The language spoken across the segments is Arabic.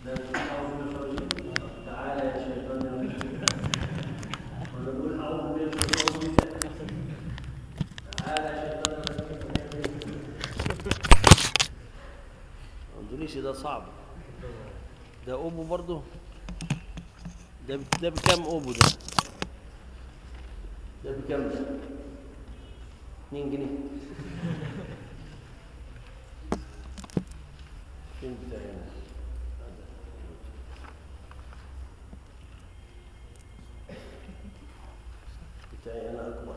لا نقول أعوذ بالله تعالى يا شيطان الرجيم، ولا نقول أعوذ بالله تعالى يا شيطان الرجيم. اندونيسي ده صعب. ده أوبو برضه. ده بكام أوبو ده؟ ده بكام ده؟ 2 جنيه. فين بتاعي أنا؟ بتاعي أنا أكبر.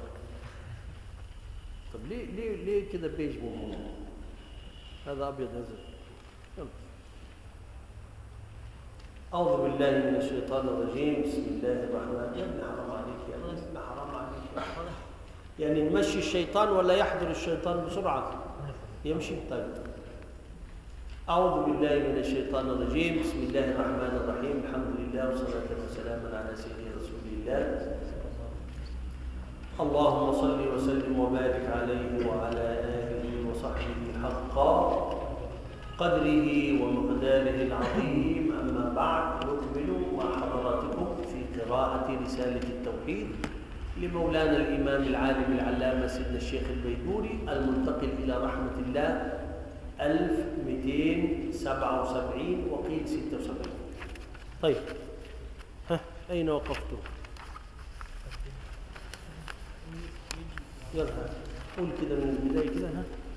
طب ليه كده بيج من هنا؟ هذا أبيض هذا. يلا. أعوذ بالله من الشيطان الرجيم. بسم الله الرحمن الرحيم. يا ابن حرام عليك يا ابن حرام عليك. يعني نمشي الشيطان ولا يحضر الشيطان بسرعة؟ يمشي. طيب. أعوذ بالله من الشيطان الرجيم. بسم الله الرحمن الرحيم. الحمد لله والصلاة والسلام على سيدنا رسول الله. اللهم صل وسلم وبارك عليه وعلى آله وصحبه حق قدره ومقداره العظيم. أما بعد، نكمل مع حضراتكم في قراءة رسالة التوحيد لمولانا الإمام العالم العلامة سيدنا الشيخ البيجوري المنتقل إلى رحمة الله 1277 وقيل 76. طيب، أين وقفتم؟ يلا قول كده من البداية كده.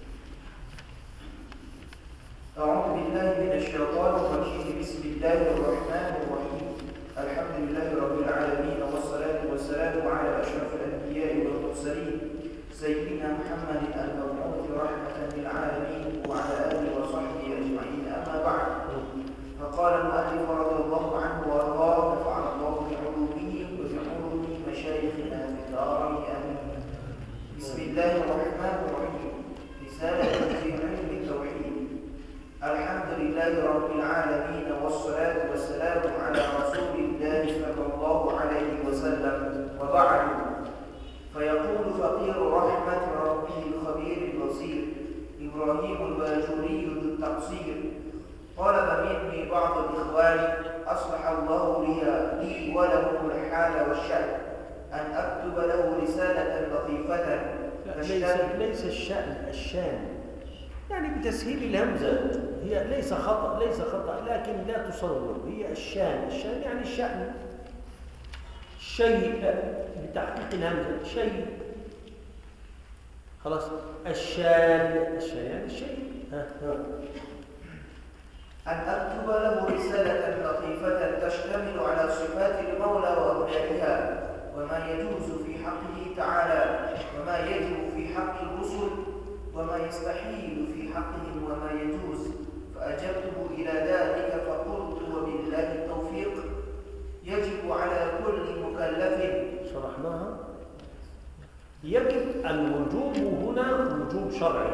أعوذ بالله من الشيطان الرجيم. بسم الله الرحمن الرحيم. الحمد لله رب العالمين، والصلاة والسلام على أشرف الأنبياء والمرسلين سيدنا محمد المبعوث رحمة للعالمين وعلى آله وصحبه أجمعين. أما بعد، فقال المؤلف رضي الله عنه وأرضاه: نفعنا الله بعلومه وبعلوم مشايخنا في الدارين آمين. بسم الله الرحمن الرحيم. رسالة في علم التوحيد. الحمد لله رب العالمين، والصلاة والسلام على رسول الله صلى الله عليه وسلم، وبعد. فيقول فقير رحمة ربه الخبير البصير إبراهيم الباجوري ذو التقصير: طلب مني بعض الإخوان أصلح الله لي ولهم الحال والشأن أن أكتب له رسالة لطيفة. ليس الشان، يعني بتسهيل الهمزة. هي ليس خطأ لكن لا تصور. هي الشان يعني الشأن، شيء بتحقيق الهمزة، شيء. خلاص. الشان يعني الشيء. أن أكتب له رسالة لطيفة تشتمل على صفات المولى وأوليائها، وما يجوز في حقه تعالى، وما يجب في حق الرسل، وما يستحيل في حقهم وما يجوز. فأجبته إلى ذلك فقلت: وبالله التوفيق. يجب على كل مكلف. شرحناها. يجب الوجوب هنا وجوب شرعي،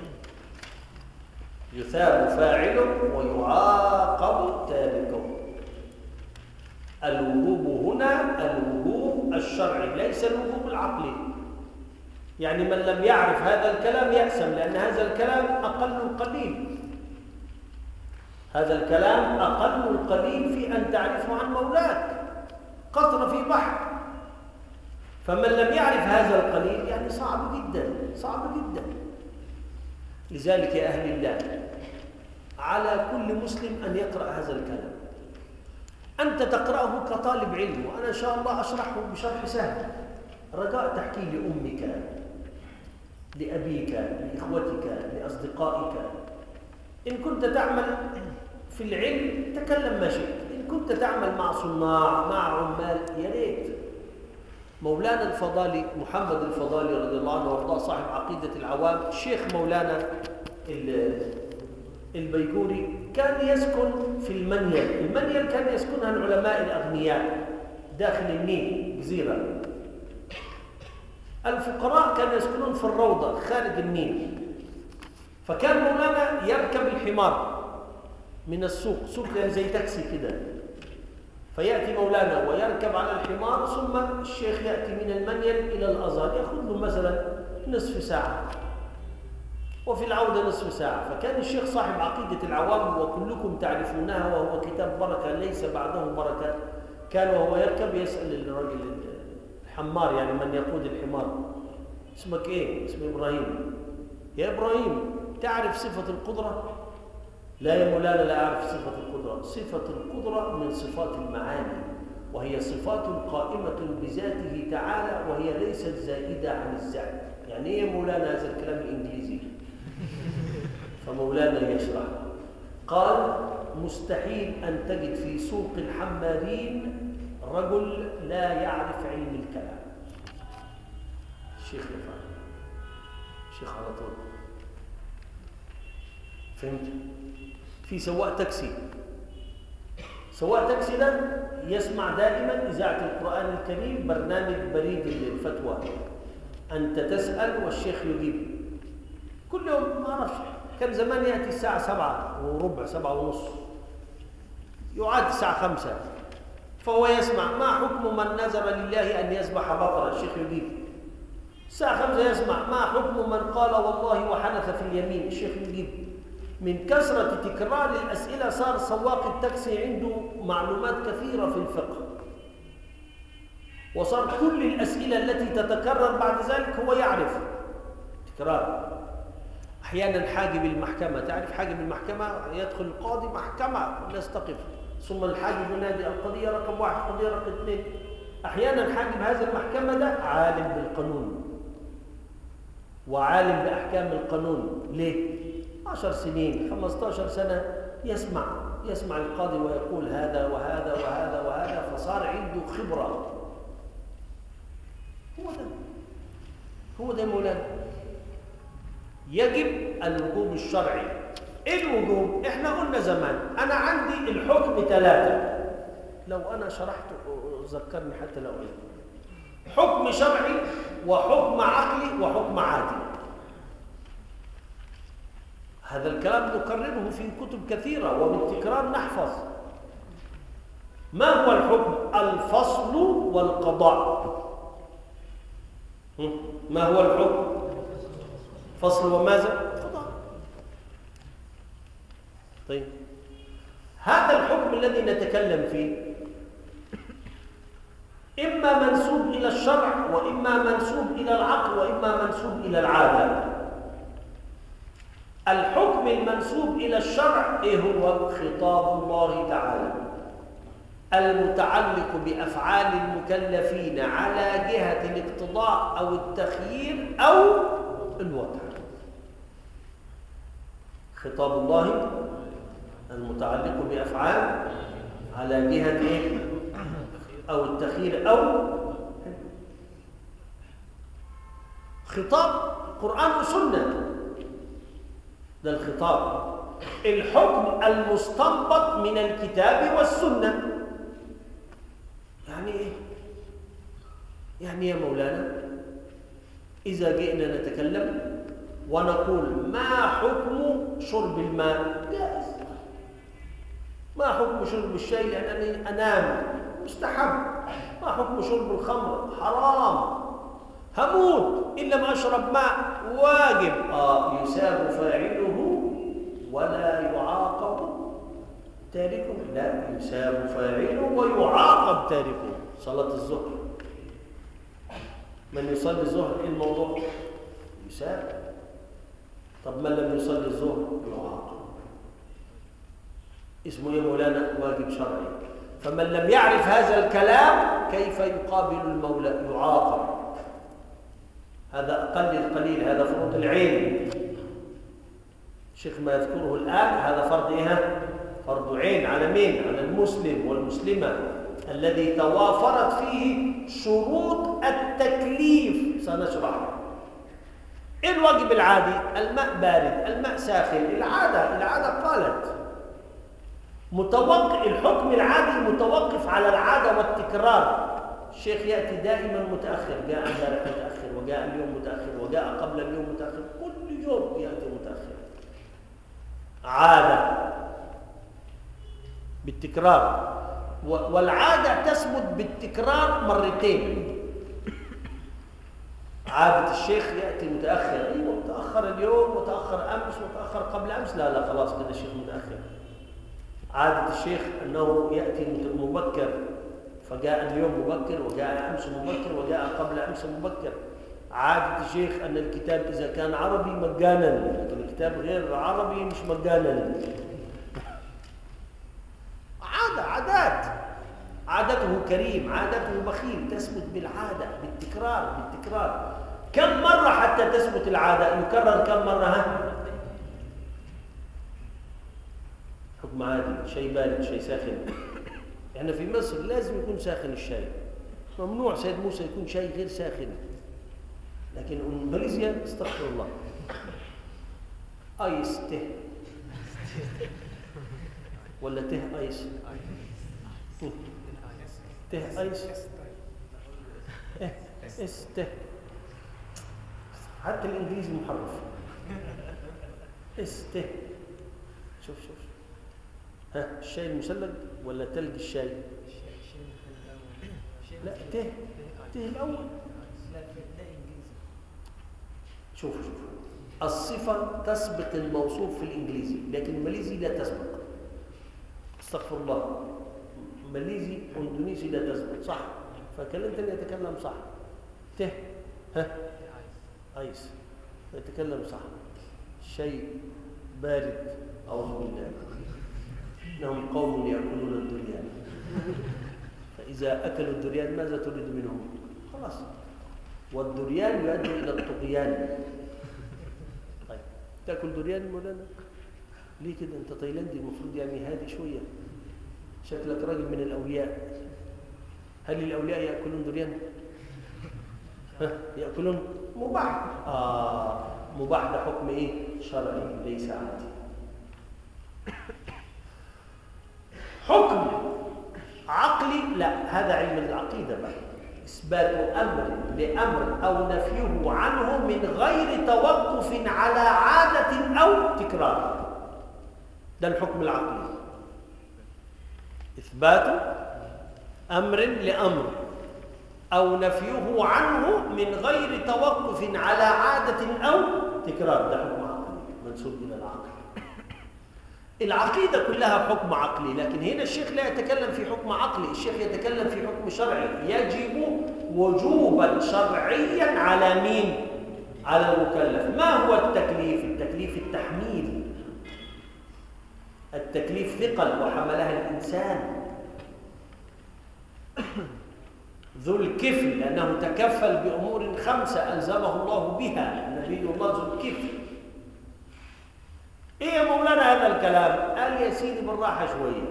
يثاب فاعله ويعاقب تاركه. الوجوب هنا الوجوب الشرعي، ليس الوجوب العقلي. يعني من لم يعرف هذا الكلام يأسم، لأن هذا الكلام أقل القليل. هذا الكلام أقل القليل في أن تعرفه عن مولاك، قطرة في بحر. فمن لم يعرف هذا القليل يعني صعب جدا. لذلك يا أهل الله، على كل مسلم أن يقرأ هذا الكلام. أنت تقرأه كطالب علم، وأنا إن شاء الله أشرحه بشرح سهل. رجاء تحكي لأمك، لأبيك، لإخوتك، لأصدقائك. إن كنت تعمل في العلم تكلم ما شئت، إن كنت تعمل مع صناع مع عمال يا ريت. مولانا الفضالي محمد الفضالي رضي الله عنه وارضاه، صاحب عقيدة العوام، الشيخ مولانا البيجوري، كان يسكن في المنيل كان يسكنها العلماء الأغنياء داخل النيل، جزيرة. الفقراء كانوا يسكنون في الروضة خارج النيل. فكان مولانا يركب الحمار من السوق، سوق زي تاكسي كده، فيأتي مولانا ويركب على الحمار، ثم الشيخ يأتي من المنيل إلى الأزهر، يأخذ له مثلا نصف ساعة. وفي العودة نصف ساعة. فكان الشيخ صاحب عقيدة العوام وكلكم تعرفونها، وهو كتاب بركة ليس بعده بركة. كان وهو يركب يسأل الرجل الحمار، يعني من يقود الحمار: اسمك ايه؟ اسمي إبراهيم. يا إبراهيم تعرف صفة القدرة؟ لا يا مولانا لا أعرف صفة القدرة. صفة القدرة من صفات المعاني، وهي صفات قائمة بذاته تعالى، وهي ليست زائدة عن الذات. يعني ايه يا مولانا هذا الكلام الإنجليزي؟ فمولانا يشرح، قال: مستحيل أن تجد في سوق الحمالين رجل لا يعرف علم الكلام. الشيخ يفعل، الشيخ على طول. فهمت؟ في سواق تاكسي، سواق تاكسي ده يسمع دائما إذاعة القرآن الكريم، برنامج بريد الفتوى، أنت تسأل والشيخ يجيب كل يوم. ما أعرفش، كان زمان يأتي الساعة 7:15 7:30، يعاد الساعة 5، فهو يسمع: ما حكم من نذر لله أن يذبح بقرة؟ الشيخ يجيب. الساعة 5 يسمع: ما حكم من قال والله وحنث في اليمين؟ الشيخ يجيب. من كثرة تكرار الأسئلة صار سواق التاكسي عنده معلومات كثيرة في الفقه، وصار كل الأسئلة التي تتكرر بعد ذلك هو يعرف تكرار. أحيانا حاجب المحكمة، تعرف حاجب المحكمة؟ يدخل القاضي محكمة والناس تقف، ثم الحاجب ينادي: القضية رقم 1، القضية رقم 2. أحيانا حاجب هذا المحكمة ده عالم بالقانون وعالم بأحكام القانون. ليه؟ 10 سنين 15 سنة يسمع القاضي ويقول هذا وهذا وهذا وهذا، فصار عنده خبرة. هو ده مولانا. يجب الوجوب الشرعي. ايه الوجوب؟ احنا قلنا زمان انا عندي الحكم 3، لو انا شرحته ذكرني حتى لو ايه: حكم شرعي وحكم عقلي وحكم عادي. هذا الكلام نكرره في كتب كثيرة وبالتكرار نحفظ. ما هو الحكم؟ الفصل والقضاء. ما هو الحكم؟ فصل وماذا؟ قضاء. طيب، هذا الحكم الذي نتكلم فيه إما منسوب إلى الشرع، وإما منسوب إلى العقل، وإما منسوب إلى العادة. الحكم المنسوب إلى الشرع إيه هو؟ خطاب الله تعالى المتعلق بأفعال المكلفين على جهة الاقتضاء أو التخيير أو الوضع. خطاب الله المتعلق بأفعال على جهة إيه؟ أو التخيير أو خطاب قرآن وسنة. ده الخطاب. الحكم المستنبط من الكتاب والسنة. يعني إيه؟ يعني يا مولانا إذا جئنا نتكلم ونقول ما حكم شرب الماء؟ جائز. ما حكم شرب الشاي لأنني أنام؟ مستحب. ما حكم شرب الخمر؟ حرام. هموت إن لم أشرب ماء، واجب. يثاب فاعله ولا يعاقب تاركه. لا، يثاب فاعله ويعاقب تاركه. صلاة الظهر، من يصلي الظهر إيه الموضوع؟ يثاب. طب من لم يصلي الظهر يعاقب. اسمه يا مولانا واجب شرعي. فمن لم يعرف هذا الكلام كيف يقابل المولى؟ يعاقب. هذا أقل القليل، هذا فروض العين. الشيخ ما يذكره الآن هذا فرض إيه؟ فرض عين على مين؟ على المسلم والمسلمة الذي توافرت فيه شروط التكليف. سنشرح. إيه الواجب العادي؟ الماء بارد، الماء ساخن. العادة قالت الحكم العادي متوقف على العادة والتكرار. الشيخ يأتي دائما متأخر، جاء امبارح متأخر، وجاء اليوم متأخر، وجاء قبل اليوم متأخر، كل يوم يأتي متأخر. عادة بالتكرار، والعادة تثبت بالتكرار مرتين. عادة الشيخ يأتي متأخر، أيوة متأخر تأخر اليوم وتأخر أمس وتأخر قبل أمس، لا خلاص كده الشيخ متأخر. عادة الشيخ أنه يأتي مبكر، فجاء اليوم مبكر وجاء أمس مبكر وجاء قبل أمس مبكر. عادة الشيخ أن الكتاب إذا كان عربي مجانا، لكن الكتاب غير عربي مش مجانا. عادات. عادته كريم، عادته بخيل، تثبت بالعادة، بالتكرار. كم مرة حتى تثبت العادة؟ يكرر كم مرة؟ حكم عادي، شيء بارد شيء ساخن. احنا في مصر لازم يكون ساخن الشاي، ممنوع سيد موسى يكون شاي غير ساخن. لكن ماليزيا استغفر الله، ايس ته ولا ته ايس، ته ايس اس ته، حتى الانجليزي محرف. اس ته. شوف ها، الشاي المثلج ولا تلج الشاي؟ لا ته الاول. شوف الصفة تسبق الموصوف في الإنجليزي، لكن الماليزي لا تسبق. استغفر الله، ماليزي اندونيسي لا تسبق، صح؟ فكلمتني يتكلم صح. ته ها ايس يتكلم صح. شيء بارد، أعوذ بالله، إنهم قوم يأكلون الدريان، فإذا أكلوا الدريان ماذا تريد منهم؟ خلاص، والدريان يؤدي إلى الطغيان. طيب تأكل دريان مولانا؟ ليه كده؟ أنت تايلاندي، المفروض يعني هادي شوية، شكلك راجل من الأولياء. هل الأولياء يأكلون دريان؟ يأكلون مباح. مباح ده حكم إيه؟ شرعي ليس عادي. حكم عقلي لا، هذا علم العقيدة بقى. إثبات أمر لأمر أو نفيه عنه من غير توقف على عادة أو تكرار، ده الحكم العقلي. إثبات أمر لأمر أو نفيه عنه من غير توقف على عادة أو تكرار، ده حكم عقلي منسوب إلى العقل. العقيدة كلها حكم عقلي، لكن هنا الشيخ لا يتكلم في حكم عقلي، الشيخ يتكلم في حكم شرعي. يجب وجوبا شرعيا على مين؟ على المكلف. ما هو التكليف؟ التكليف التحميل، التكليف ثقل وحملها الإنسان ذو الكفل، لأنه تكفل بأمور 5 ألزمه الله بها، النبي الله ذو الكفل. إيه يا مولانا هذا الكلام؟ قال يا سيدي بالراحة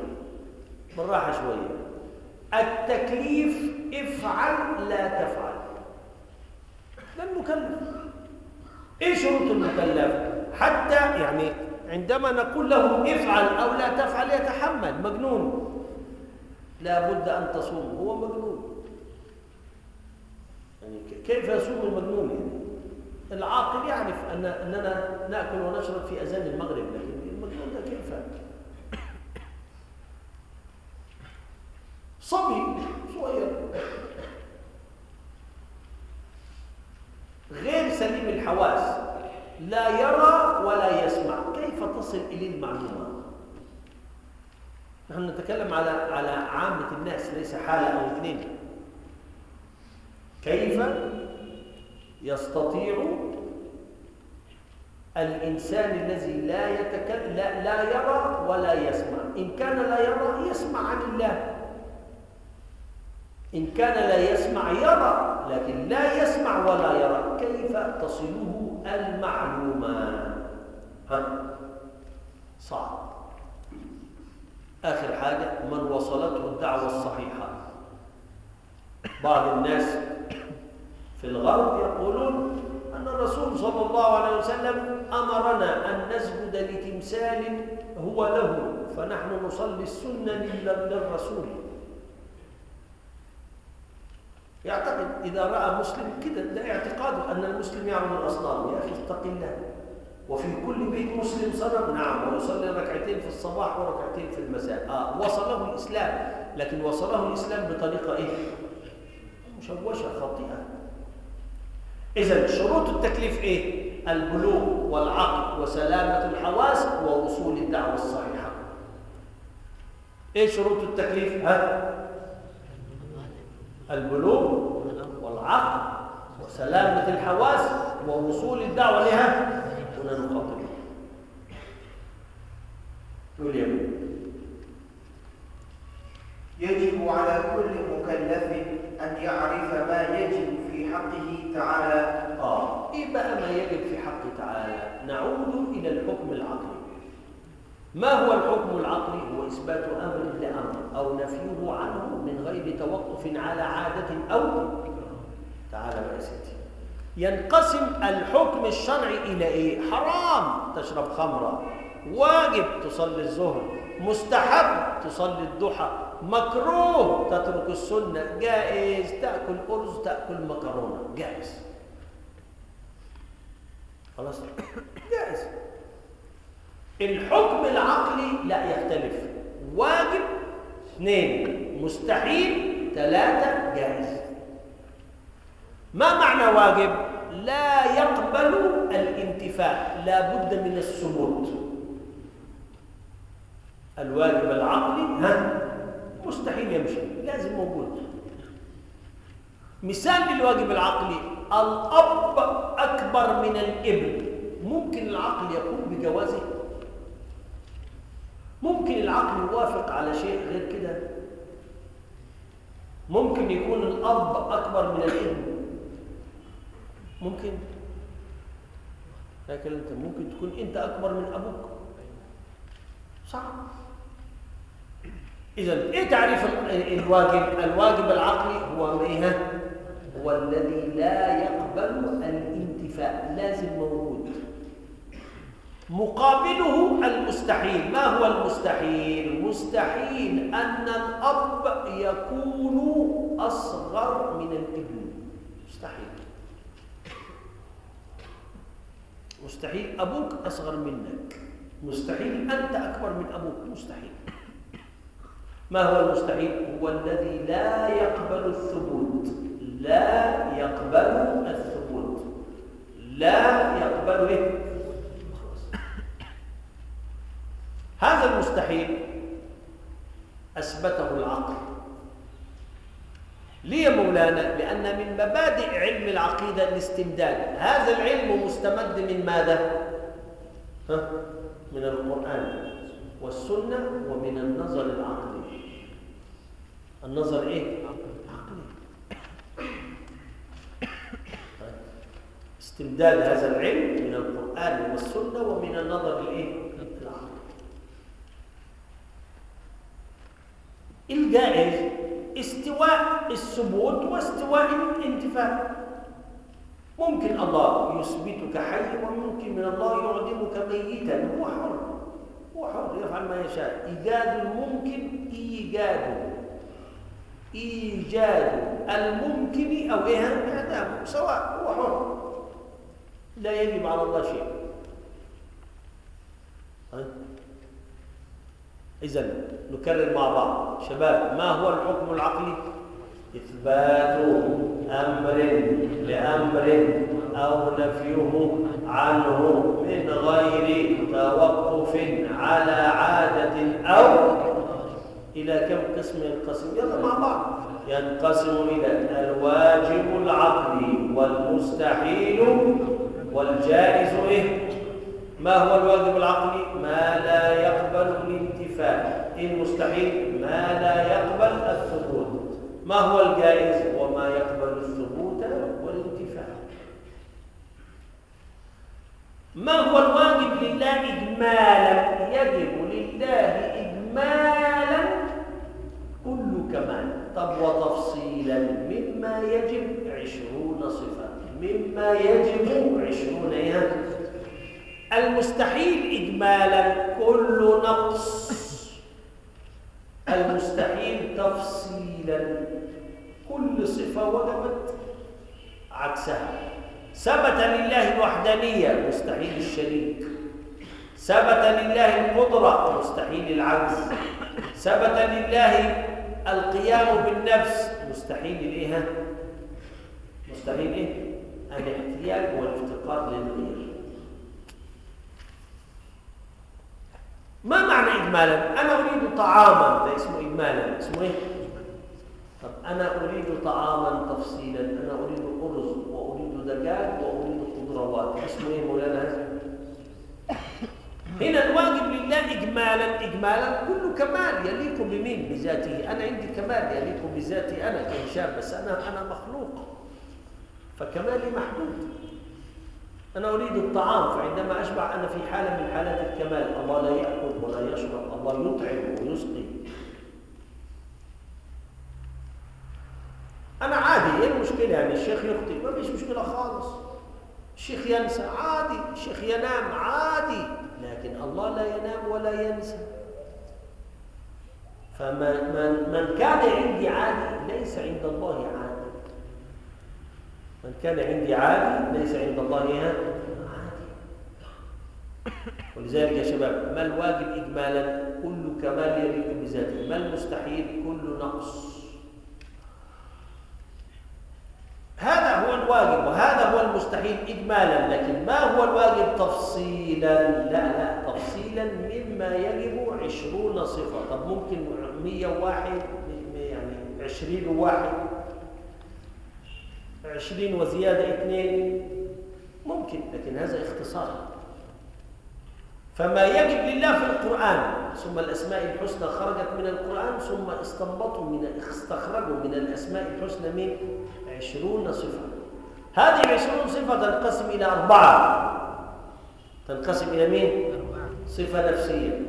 شوية. التكليف افعل لا تفعل، ده المكلف. إيه شروط المكلف؟ حتى يعني عندما نقول له افعل أو لا تفعل يتحمل. مجنون لا بد أن تصوم، هو مجنون، يعني كيف يصوم المجنون؟ يعني العاقل يعرف أننا نأكل ونشرب في أذان المغرب، لكن المجنون ده كيف؟ صبي صغير غير سليم الحواس، لا يرى ولا يسمع، كيف تصل إليه المعلومة؟ نحن نتكلم على عامة الناس، ليس حالة أو 2. كيف يستطيع الإنسان الذي لا يرى ولا يسمع؟ إن كان لا يرى يسمع عن الله، إن كان لا يسمع يرى، لكن لا يسمع ولا يرى، كيف تصله المعلومة؟ صعب. آخر حاجة، من وصلته الدعوة الصحيحة. بعض الناس في الغرب يقولون أن الرسول صلى الله عليه وسلم أمرنا أن نسجد لتمثال هو له، فنحن نصلي السنة للرسول. يعتقد إذا رأى مسلم كده، ده اعتقاده أن المسلم يعبد الأصنام. يا أخي اتق الله، وفي كل بيت مسلم صنم، نعم، ويصلي ركعتين في الصباح وركعتين في المساء. وصله الإسلام، لكن وصله الإسلام بطريقة إيه؟ مشوشة خاطئة. إذن شروط التكليف إيه؟ البلوغ والعقل وسلامة الحواس ووصول الدعوة الصحيحة. ايه شروط التكليف؟ البلوغ والعقل وسلامة الحواس ووصول الدعوة لها. هنا نخاطب قول يا ابني. يجب على كل مكلف أن يعرف ما يجب في حقه تعالى. إيه بقى ما يجب في حقه تعالى؟ نعود إلى الحكم العقلي. ما هو الحكم العقلي؟ هو إثبات أمر لأمر أو نفيه عنه من غير توقف على عادة أو تعالى بقى يا سيدي. ينقسم الحكم الشرعي إلى إيه؟ حرام تشرب خمرة، واجب تصلي الظهر، مستحب تصلي الضحى، مكروه تترك السنة، جائز تأكل أرز تأكل مكرونة، جائز. خلاص؟ جائز. الحكم العقلي لا يختلف، واجب 2، مستحيل 3، جائز. ما معنى واجب؟ لا يقبل الانتفاء، لا بد من الثبوت. الواجب العقلي مستحيل يمشي، لازم موجود. مثال للواجب العقلي: الأب أكبر من الابن، ممكن العقل يقول بجوازه؟ ممكن العقل يوافق على شيء غير كده؟ ممكن يكون الأب أكبر من الابن؟ ممكن؟ لكن أنت ممكن تكون أنت أكبر من أبوك، صعب. إذن إيه تعريف الواجب؟ الواجب العقلي هو إيه؟ هو الذي لا يقبل الانتفاء، لازم موجود. مقابله المستحيل. ما هو المستحيل؟ مستحيل أن الأب يكون أصغر من الابن، مستحيل. مستحيل أبوك أصغر منك، مستحيل أنت أكبر من أبوك، مستحيل. ما هو المستحيل؟ هو الذي لا يقبل الثبوت، لا يقبل الثبوت، لا يقبل إيه؟ هذا المستحيل أثبته العقل. ليه يا مولانا؟ لأن من مبادئ علم العقيدة الاستمداد. هذا العلم مستمد من ماذا؟ من القرآن والسنة ومن النظر العقلي. النظر إيه؟ عقلي. استمداد هذا العلم من القرآن والسنة ومن النظر الإيه؟ العقلي. الجائز استواء الثبوت واستواء الانتفاء. ممكن الله يثبتك حي وممكن من الله يعدمك ميتا، هو حر، هو حر يفعل ما يشاء. إيجاد الممكن إيجاد الممكن أو إعدامه سواء، هو حر، لا يجب على الله شيء. إذن نكرر مع بعض شباب: ما هو الحكم العقلي؟ إثبات أمر لأمر أو نفيه عنه من غير توقف على عادة أو إلى كم قسم ينقسم؟ يلا مع بعض. ينقسم إلى الواجب العقلي والمستحيل والجائز. إيه؟ ما هو الواجب العقلي؟ ما لا يقبل الانتفاء. المستحيل ما لا يقبل الثبوت. ما هو الجائز؟ وما يقبل الثبوت والانتفاء. ما هو الواجب لله إجمالا؟ يجب لله إجمالا كل كمال. طب وتفصيلا؟ مما يجب 20 صفة، مما يجب 20 إيه؟ المستحيل إجمالا كل نقص، المستحيل تفصيلا كل صفة وجبت عكسها. ثبت لله الوحدانية، مستحيل الشريك. ثبت لله القدرة، مستحيل العجز. ثبت لله القيام بالنفس، مستحيل الإيه؟ مستحيل إيه؟ الاحتياج والافتقار للغير. ما معنى إجمالا؟ أنا أريد طعاما، ده اسمه إجمالا. اسمه إيه؟ طب أنا أريد طعاما تفصيلا، أنا أريد أرز وأريد دجاج وأريد خضروات، اسمه إيه مولانا هذا؟ هنا الواجب لله إجمالا كل كمال يليق بمين؟ بذاته. أنا عندي كمال يليق بذاتي أنا كهشام، بس أنا مخلوق فكمالي محدود. أنا أريد الطعام، فعندما أشبع أنا في حالة من حالات الكمال. الله لا يأكل ولا يشرب، الله يطعم ويسقي. أنا عادي، إيه المشكلة؟ يعني الشيخ يخطئ ما فيش مشكلة خالص، الشيخ ينسى عادي، الشيخ ينام عادي، لكن الله لا ينام ولا ينسى. فمن كان عندي عادي ليس عند الله عادي. من كان عندي عادي ليس عند الله عادي. ولذلك يا شباب، ما الواجب إجمالا؟ كل كمال يليق بذاته. ما المستحيل؟ كل نقص. هذا هو الواجب وهذا هو المستحيل إجمالا. لكن ما هو الواجب تفصيلا؟ لا، تفصيلا مما يجب 20 صفة. طب ممكن 101 يعني 20 وواحد، 20 وزيادة 2 ممكن، لكن هذا اختصار. فما يجب لله في القرآن، ثم الأسماء الحسنى خرجت من القرآن، ثم استخرجوا من الأسماء الحسنى من 20 صفة. هذه 20 صفة تنقسم إلى 4. تنقسم إلى مين؟ صفة نفسية،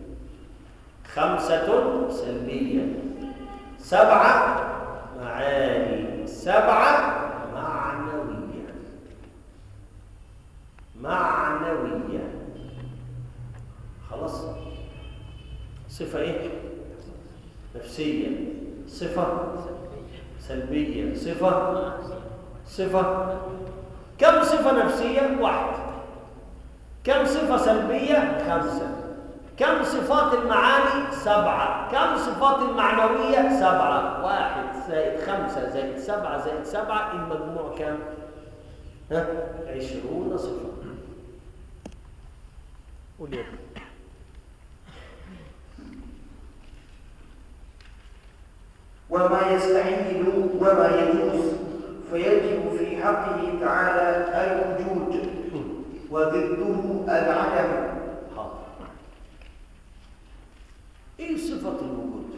5 سلبية، 7 معاني، 7 معنوية. خلاص. صفة إيه؟ نفسية، صفة سلبية، صفة. كم صفة نفسية؟ 1. كم صفة سلبية؟ 5. كم صفات المعاني؟ 7. كم صفات المعنوية؟ 7. 1 زائد 5 زائد 7 زائد 7، المجموع كم؟ 20 صفة. قول يا ابني. وما يستحيل وما يجوز، فيجب في حقه تعالى الوجود وضده العدم. ايه صفة الوجود؟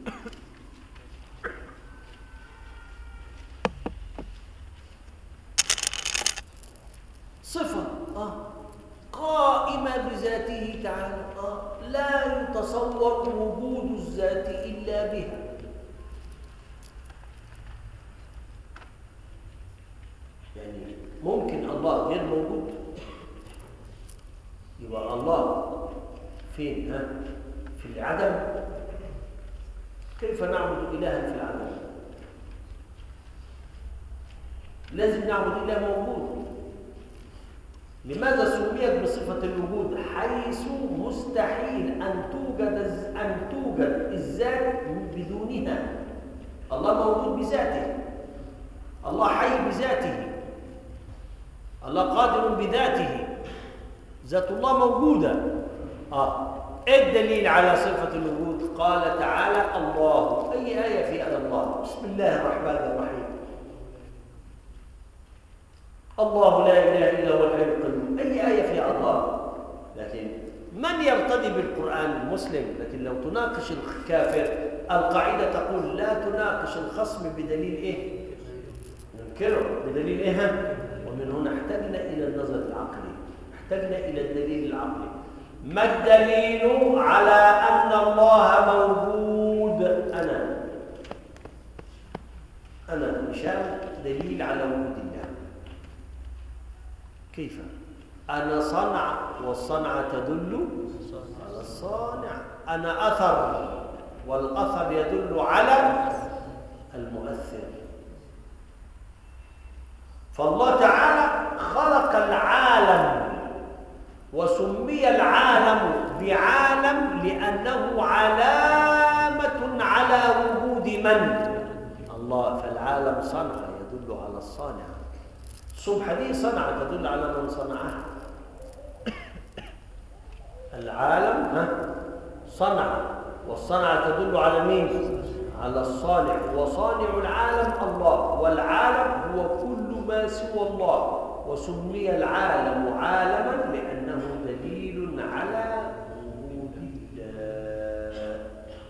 صفة قائمة بذاته تعالى، لا يتصور وجود الذات إلا بها. يعني ممكن الله غير موجود؟ يبقى الله فين؟ في العدم. كيف نعبد إلها في العدم؟ لازم نعبد إله موجود. لماذا سميت بصفة الوجود؟ حيث مستحيل أن توجد الذات بدونها. الله موجود بذاته، الله حي بذاته، الله قادر بذاته، ذات الله موجودة. إيه الدليل على صفة الوجود؟ قال تعالى الله. أي آية في الله؟ بسم الله الرحمن الرحيم. الله لا إله إلا هو الحي القيوم. أي آية في الله؟ لكن من يرتدي بالقرآن؟ المسلم. لكن لو تناقش الكافر، القاعدة تقول لا تناقش الخصم بدليل إيه؟ ننكره بدليل إيه؟ ومن هنا احتجنا إلى النظر العقلي، احتجنا إلى الدليل العقلي. ما الدليل على أن الله موجود؟ أنا هشام دليل على وجود الله. كيف؟ أنا صنع، والصنعة تدل على الصانع. أنا أثر، والأثر يدل على المؤثر. فالله تعالى خلق العالم، وسمي العالم بعالم لأنه علامة على وجود من؟ الله. فالعالم صنع يدل على الصانع. الصبح دي صنعة تدل على من صنعها. العالم صنع، والصنعة تدل على مين؟ على الصانع، وصانع العالم الله، والعالم هو كل ما سوى الله، وسمي العالم عالما لأنه دليل على وجود الله.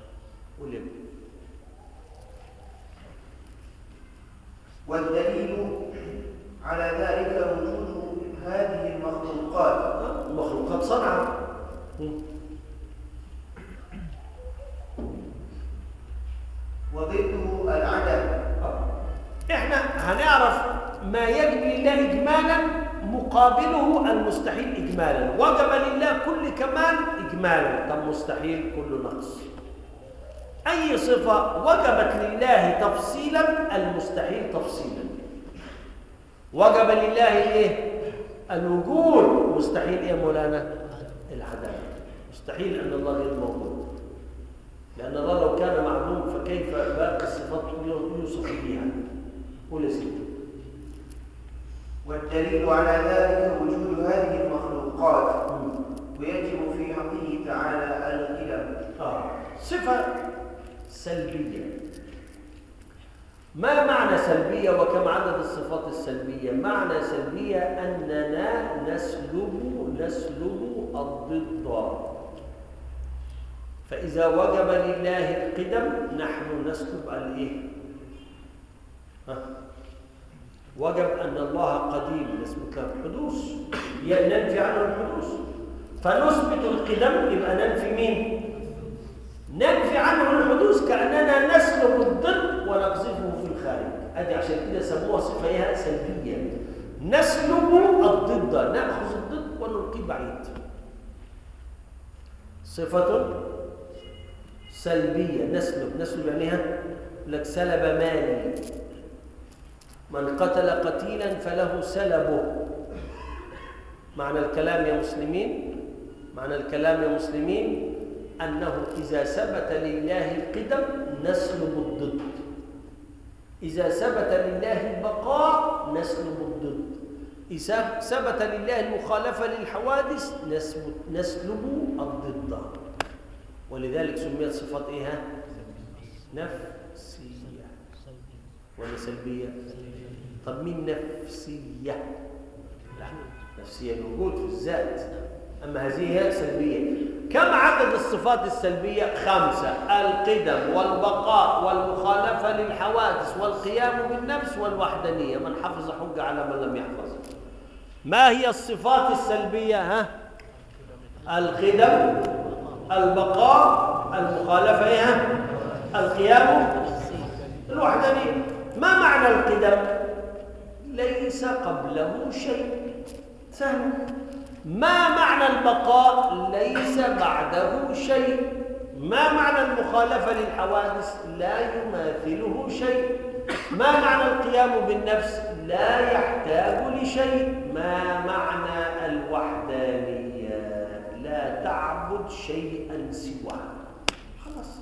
والدليل على ذلك وجود هذه المخلوقات صنعة. وضده العدم. احنا هنعرف ما يجب لله إجمالا مقابله المستحيل إجمالا. وجب لله كل كمال إجمالا، طب مستحيل كل نقص. أي صفة وجبت لله تفصيلا المستحيل تفصيلا. وجب لله إيه؟ الوجود، مستحيل إيه مولانا؟ العدم. مستحيل أن الله غير موجود، لأن الله لو كان معدوم فكيف باقي الصفات يوصف بها؟ قول يا سيدي. والدليل على ذلك وجود هذه المخلوقات، ويجب في حقه تعالى القدم. صفة سلبية. ما معنى سلبية وكم عدد الصفات السلبية؟ معنى سلبية أننا نسلب الضد. فإذا وجب لله القدم نحن نسلب الإيه؟ وجب أن الله قديم نثبت له الحدوث، ننفي عنه الحدوث. فنثبت القدم يبقى ننفي مين؟ ننفي عنه الحدوث، كأننا نسلب الضد ونقذفه في الخارج. أدي عشان كده سموها صفة إيه؟ سلبية. نسلب الضد، نأخذ الضد ونلقيه بعيد. صفة سلبية. نسلب يعني لك سلب مالي، من قتل قتيلا فله سلبه. معنى الكلام يا مسلمين، معنى الكلام يا مسلمين أنه إذا ثبت لله القدم نسلب الضد، إذا ثبت لله البقاء نسلب الضد، إذا ثبت لله المخالفة للحوادث نسلب الضد. ولذلك سميت صفات إيه؟ نفسية ولا سلبية؟ طب مين نفسية؟ لا، نفسية الوجود في الذات، أما هذه هي سلبية. كم عدد الصفات السلبية؟ 5: القدم والبقاء والمخالفة للحوادث والقيام بالنفس والوحدانية. من حفظ حج على من لم يحفظ. ما هي الصفات السلبية؟ القدم، البقاء، المخالفة، القيام، الوحدانية. ما معنى القدم؟ ليس قبله شيء، سهل. ما معنى البقاء؟ ليس بعده شيء. ما معنى المخالفة للحوادث؟ لا يماثله شيء. ما معنى القيام بالنفس؟ لا يحتاج لشيء. ما معنى الوحدانية؟ لا تعبد شيئا سواه. خلاص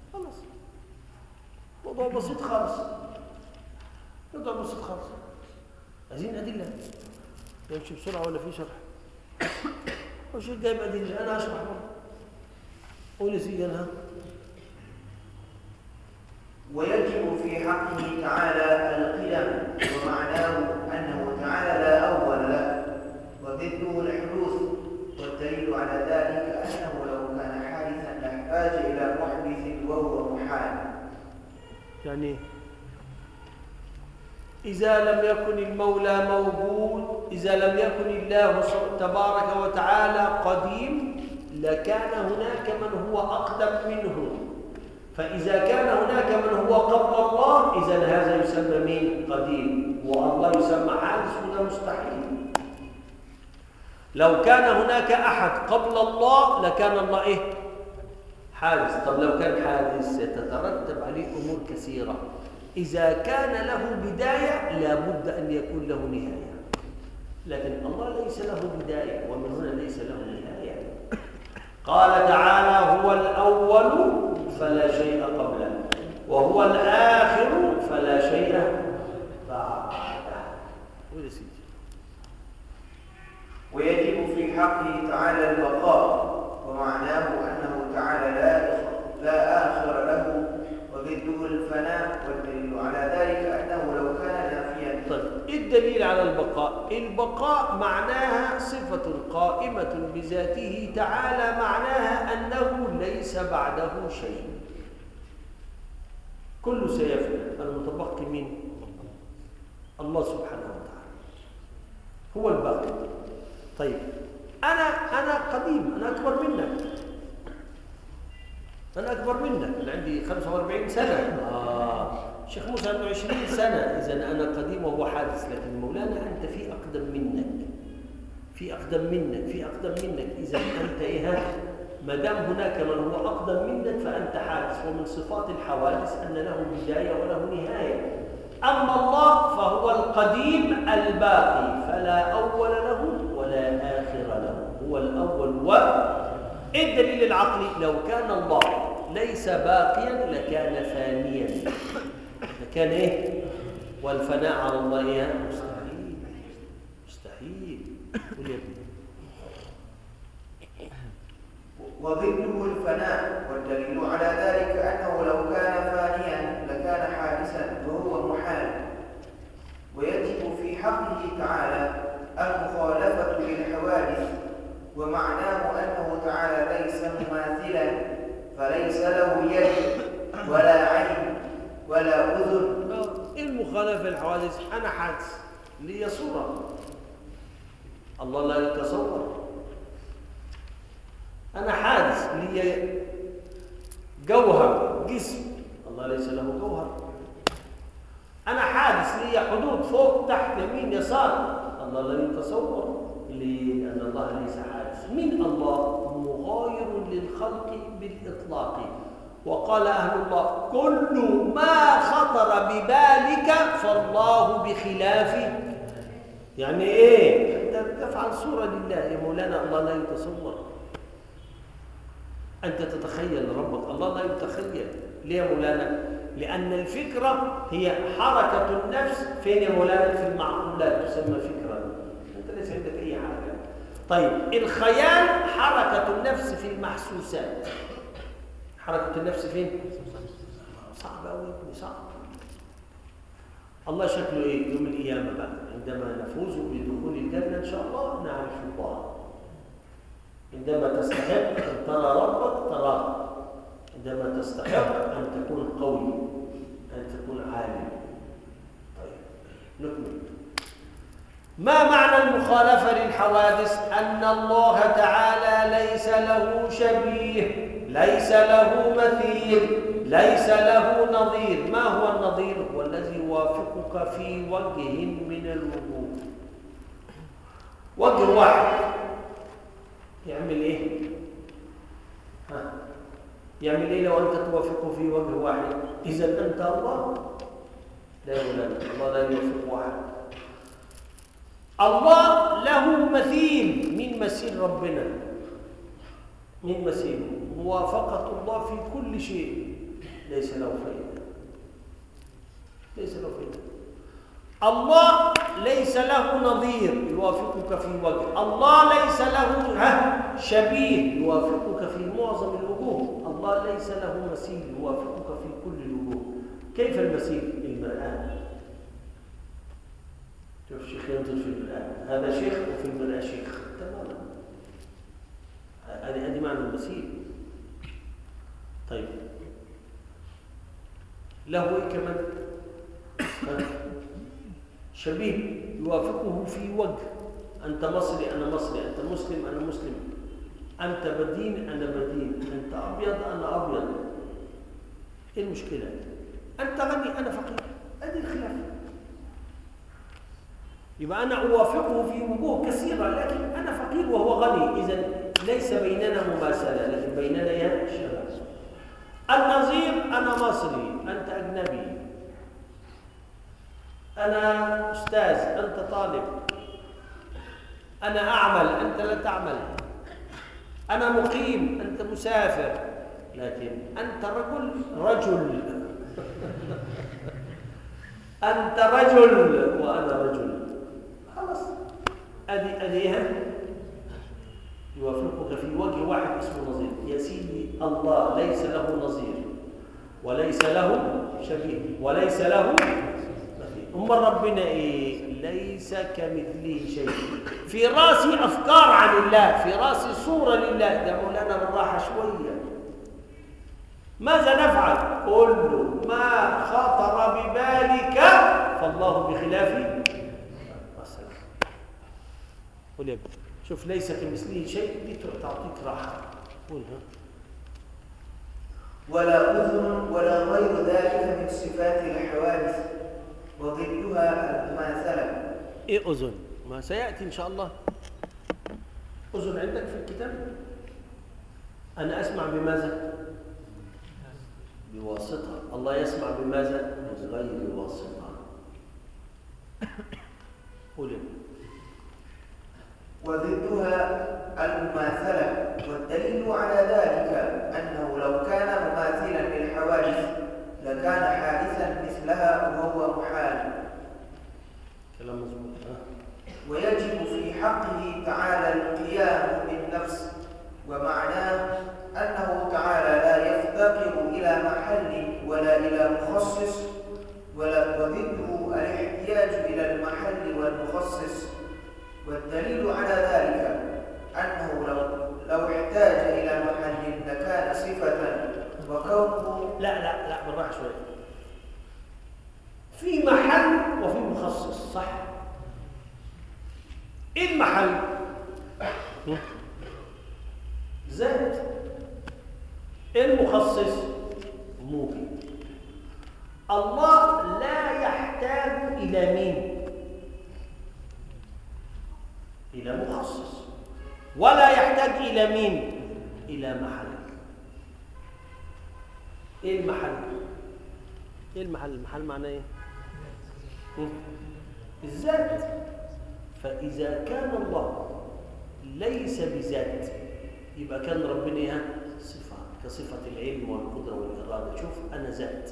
موضوع بسيط خالص، موضوع بسيط خالص. عايزين أدلة. يمشي بسرعة ولا في شرح؟ وش جايب أدلة؟ أنا أشرح برضه. قول يا سيدي. أنا ويجب في حقه تعالى القدم، ومعناه أنه تعالى لا أول له، وضده الحدوث. والدليل على ذلك أنه لو كان حادثا لاحتاج إلى محدث وهو محال. يعني إذا لم يكن المولى موجود، إذا لم يكن الله تبارك وتعالى قديم، لكان هناك من هو أقدم منه. فإذا كان هناك من هو قبل الله، إذن هذا يسمى مين؟ قديم. والله يسمى حادث، وده مستحيل. لو كان هناك أحد قبل الله لكان الله إيه؟ حادث. طب لو كان حادث ستترتب عليه أمور كثيرة. إذا كان له بداية لابد أن يكون له نهاية، لكن الله ليس له بداية، ومن هنا ليس له نهاية. قال تعالى: هو الأول فلا شيء قبله، وهو الآخر فلا شيء بعده. ويجب في حقه تعالى البقاء، ومعناه أنه تعالى وضده الفناء، والدليل على ذلك أنه لو كان نافيا. طيب إيه الدليل على البقاء؟ البقاء معناها صفة قائمة بذاته تعالى، معناها أنه ليس بعده شيء، كله سيفنى. المتبقي مين؟ الله سبحانه وتعالى هو الباقي. طيب أنا قديم، أنا أكبر منك، أنا أكبر منك، أنا عندي 45 سنة. الشيخ موسى عنده 20 سنة، إذا أنا قديم وهو حادث. لكن مولانا أنت في أقدم منك، في أقدم منك، في أقدم منك. إذا أنت إيه؟ ما دام هناك من هو أقدم منك فأنت حادث. ومن صفات الحوادث أن له بداية وله نهاية. أما الله فهو القديم الباقي، فلا أول له ولا آخر له، هو الأول. إيه الدليل العقلي؟ لو كان الله ليس باقيا لكان فانيا، لكان إيه؟ والفناء على الله إيه؟ مستحيل، مستحيل. قول يا ابني. وضده الفناء، والدليل على ذلك أنه لو كان فانيا لكان حادثا وهو محال. ويجب في حقه تعالى المخالفة للحوادث، ومعناه أنه تعالى ليس مماثلا، فليس له يد ولا عين ولا أذن. إيه المخالفة للحوادث؟ أنا حادث لي صورة، الله لا يتصور. أنا حادث لي جوهر جسم، الله ليس له جوهر. أنا حادث لي حدود فوق تحت يمين يسار، الله لا يتصور، لأن الله ليس حادث. من الله مغاير للخلق بالإطلاق. وقال أهل الله كل ما خطر ببالك فالله بخلافه. يعني إيه؟ أنت تفعل صورة لله يا مولانا، الله لا يتصور. أنت تتخيل ربك، الله لا يتخيل. ليه يا مولانا؟ لأن الفكرة هي حركة النفس. فين يا مولانا؟ في المعقولات تسمى فكرة. أنت ليس عندك أي حاجة. طيب الخيال حركة النفس في المحسوسات. حركة النفس فين؟ صعب أوي، صعب. الله شكله إيه؟ يوم القيامة بقى عندما نفوز بدخول الجنة إن شاء الله نعرف الله. عندما تستحق أن ترى ربك تراه، عندما تستحق أن تكون قوي، أن تكون عالم. طيب نكمل. ما معنى المخالفة للحوادث؟ أن الله تعالى ليس له شبيه، ليس له مثيل، ليس له نظير. ما هو النظير؟ هو الذي يوافقك في وجه من الوجوه. وجه واحد يعمل ايه؟ يعمل ايه لو انت توافقه في وجه واحد؟ اذا انت الله. لا ولا الله لا يوافق واحد. الله له مثيل. من مثيل ربنا؟ من مثيل موافقة الله في كل شيء، ليس له فائدة، ليس له فائدة. الله ليس له نظير يوافقك في وجه، الله ليس له شبيه يوافقك في معظم الوجوه، الله ليس له مثيل يوافقك في كل الوجوه. كيف المثيل؟ المرآة. شوف الشيخ ينظر في المرآة، هذا شيخ وفي المرآة شيخ تماما. هذه معنى المثيل. طيب له ايه كمان؟ شبيه يوافقه في وجه. أنت مصري أنا مصري، أنت مسلم أنا مسلم، أنت بدين أنا بدين، أنت أبيض أنا أبيض. إيه المشكلة؟ أنت غني أنا فقير، هذه الخلاف. يبقى أنا أوافقه في وجوه كثيرة، لكن أنا فقير وهو غني، إذن ليس بيننا مماثلة، لكن بيننا شبه. النظير أنا مصري أنت أجنبي، أنا أستاذ أنت طالب، أنا أعمل أنت لا تعمل، أنا مقيم أنت مسافر، لكن أنت رجل أنت رجل وأنا رجل. خلاص أديها يوافقك في وجه واحد اسمه نظير. يا سيدي الله ليس له نظير، وليس له شبيه وليس له مثيل. أمال ربنا إيه؟ ليس كمثله شيء. في راسي أفكار عن الله، في راسي صورة لله. ده مولانا بالراحة شوية. ماذا نفعل؟ قل له ما خطر ببالك فالله بخلافه مثلا. قل يا ابني شوف ليس كمثله شيء دي تعطيك راحة. قولها. ولا أذن ولا غير ذلك من صفات الحوادث وضدها المماثلة. إيه أذن؟ ما سيأتي إن شاء الله. أذن عندك في الكتاب؟ أنا أسمع بماذا؟ بواسطة. الله يسمع بماذا؟ بغير واسطة. قل. وضدها المماثلة، والدليل على ذلك أنه لو كان مماثلا للحوادث لكان حادثا مثلها وهو محال. كلام مظبوط. ويجب في حقه تعالى القيام بالنفس، ومعناه أنه تعالى لا يفتقر إلى محل ولا إلى مخصص، وضده الاحتياج إلى المحل والمخصص. والدليل على ذلك أنه لو احتاج إلى محل لكان صفة، وكونه لا بالراحة شوية. في محل وفي مخصص، صح؟ إيه المحل؟ ذات. إيه المخصص؟ موجب. الله لا يحتاج إلى مين؟ إلى مخصص. ولا يحتاج إلى مين؟ إلى محل. إيه المحل؟ إيه المحل؟ المحل معناه إيه؟ الذات. فإذا كان الله ليس بذات يبقى كان ربنا صفة، كصفة العلم والقدرة والإرادة. شوف أنا ذات،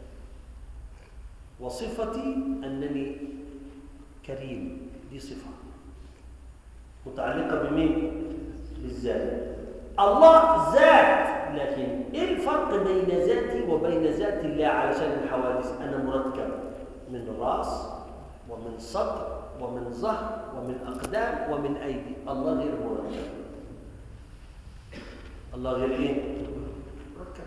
وصفتي أنني كريم، دي صفة متعلقة بمين؟ بالذات. الله ذات، لكن إيه الفرق بين ذاتي وبين ذات الله؟ علشان الحوادث أنا مركب من رأس ومن صدر ومن ظهر ومن أقدام ومن أيدي. الله غير مركب. الله غير إيه؟ مركب.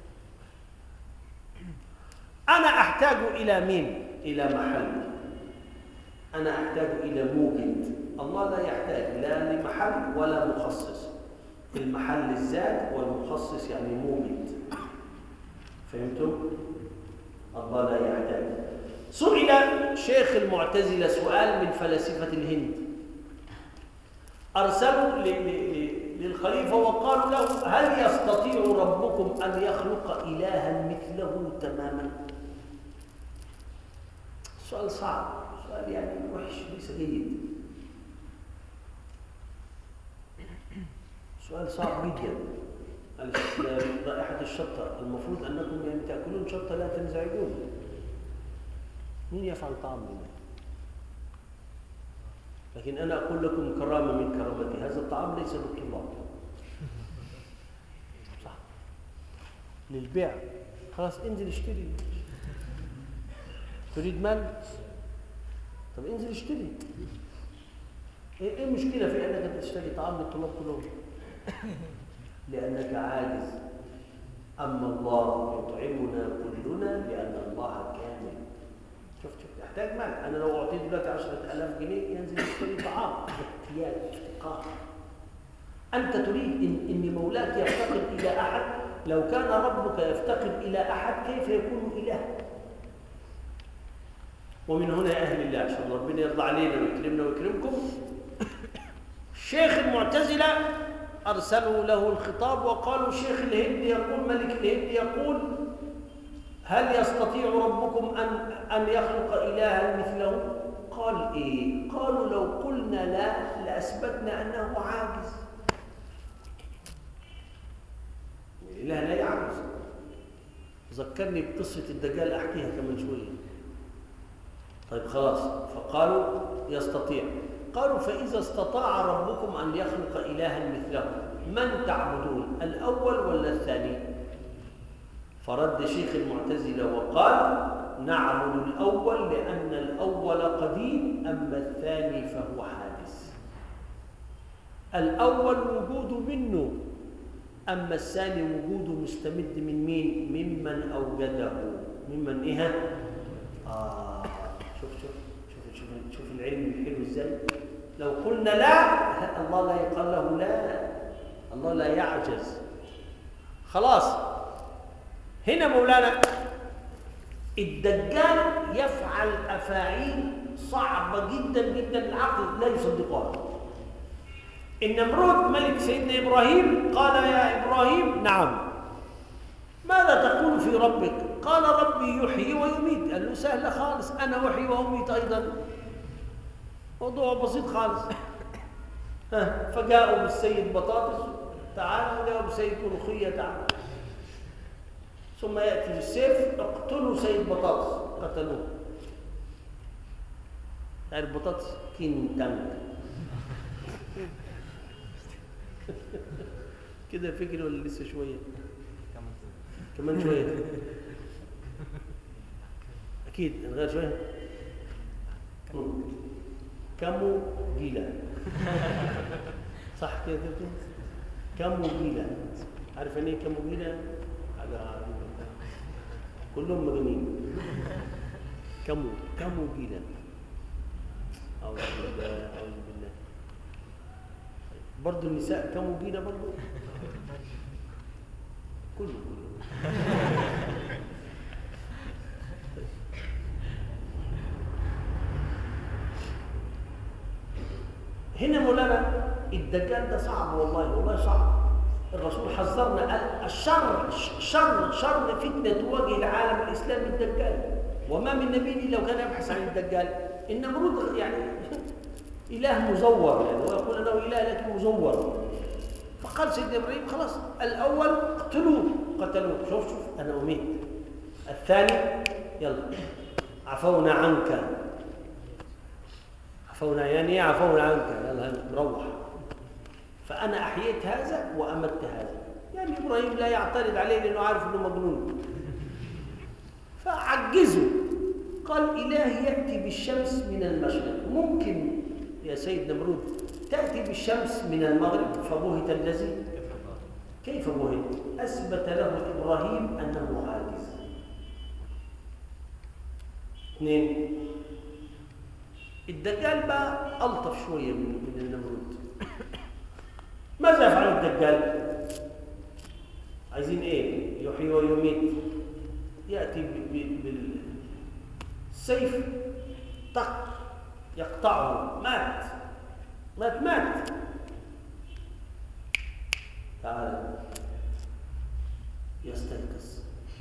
أنا أحتاج إلى مين؟ إلى محل. أنا أحتاج إلى موجد. الله لا يحتاج لا لمحل ولا مخصص. المحل الذات والمخصص يعني موجد. فهمتم؟ الله لا يحتاج. سئل شيخ المعتزلة سؤال من فلاسفة الهند، أرسلوا للخليفة وقالوا له هل يستطيع ربكم أن يخلق إلها مثله تماما؟ سؤال صعب، سؤال يعني وحش، ليس جيد، سؤال صعب جدا. رائحة الشطة، المفروض أنكم يعني تأكلون شطة لا تنزعجون. مين يفعل طعام لنا؟ لكن أنا أقول لكم كرامة من كرامتي، هذا الطعام ليس للطلاب، صح، للبيع. خلاص انزل اشتري. تريد مال؟ طب انزل اشتري. ايه المشكلة في أنك تشتري طعام للطلاب كلهم؟ لأنك عاجز. أما الله يطعمنا كلنا لأن الله كامل. شوف يحتاج مال. أنا لو أعطيت دلوقتي 10,000 جنيه ينزل يشتري طعام باحتياج افتقار. أنت تريد إن مولاك يفتقر إلى أحد؟ لو كان ربك يفتقر إلى أحد كيف يكون إله؟ ومن هنا يا أهل الله عشان ربنا يرضى علينا ويكرمنا ويكرمكم، شيخ المعتزلة أرسلوا له الخطاب وقالوا شيخ الهند يقول، ملك الهند يقول هل يستطيع ربكم أن يخلق إلها مثله؟ قال إيه؟ قالوا لو قلنا لا لأثبتنا أنه عاجز. الإله لا يعجز. ذكرني بقصة الدجال أحكيها كمان شوية. طيب خلاص، فقالوا يستطيع. قالوا فإذا استطاع ربكم أن يخلق إلها مثله من تعبدون؟ الأول ولا الثاني؟ فرد شيخ المعتزلة وقال نعبد الأول لأن الأول قديم، أما الثاني فهو حادث. الأول وجود منه، أما الثاني وجوده مستمد من مين؟ ممن أوجده. ممن إيه؟ شوف العلم الحلو إزاي. لو قلنا لا، الله لا يقال له لا، الله لا يعجز. خلاص. هنا مولانا الدجال يفعل أفاعيل صعبة جدا جدا العقل لا يصدقها. النمرود ملك سيدنا إبراهيم قال يا إبراهيم نعم، ماذا تقول في ربك؟ قال ربي يحيي ويميت. قال له سهلة خالص، أنا أحيي وأميت أيضا، موضوع بسيط خالص. فجاءوا بالسيد بطاطس تعال، وجاءوا بالسيد ملوخية تعال، ثم يأتي بالسيف اقتلوا سيد بطاطس، قتلوه. تعرف بطاطس كينتانك كده فكري ولا لسه شوية؟ كمان شوية أكيد نغير شوية. كمو جيلة صح كده؟ كمو جيلة، عارف يعني ايه كمو جيلة؟ حاجة كلهم مجانين. كمو جيلة. أعوذ بالله أعوذ بالله. برضه النساء كمو جيلة برضه. كله هنا مولانا الدجال ده صعب، والله صعب. الرسول حذرنا قال الشر شر فتنة تواجه العالم الإسلامي الدجال، وما من نبي إلا وكان يبحث عن الدجال. النمرود يعني إله مزور، يعني هو يقول أنه إله لكن مزور. فقال سيدنا إبراهيم خلاص الأول اقتلوه، قتلوه. شوف أنا أميت. الثاني يلا عفونا عنك. عفونا يعني ايه عفونا عنك؟ يلا نروح. فأنا أحييت هذا وأمت هذا. يعني إبراهيم لا يعترض عليه لأنه عارف أنه مجنون. فعجزه، قال إله يأتي بالشمس من المشرق. ممكن يا سيد نمرود تأتي بالشمس من المغرب؟ فبهت الذي كيف بهت؟ أثبت له إبراهيم أنه عاجز. اثنين، الدجال بقى ألطف شوية من النمرود. ماذا يفعل الدجال؟ عايزين ايه؟ يحيي ويميت. يأتي بالسيف طق يقطعه، مات. تعال يستيقظ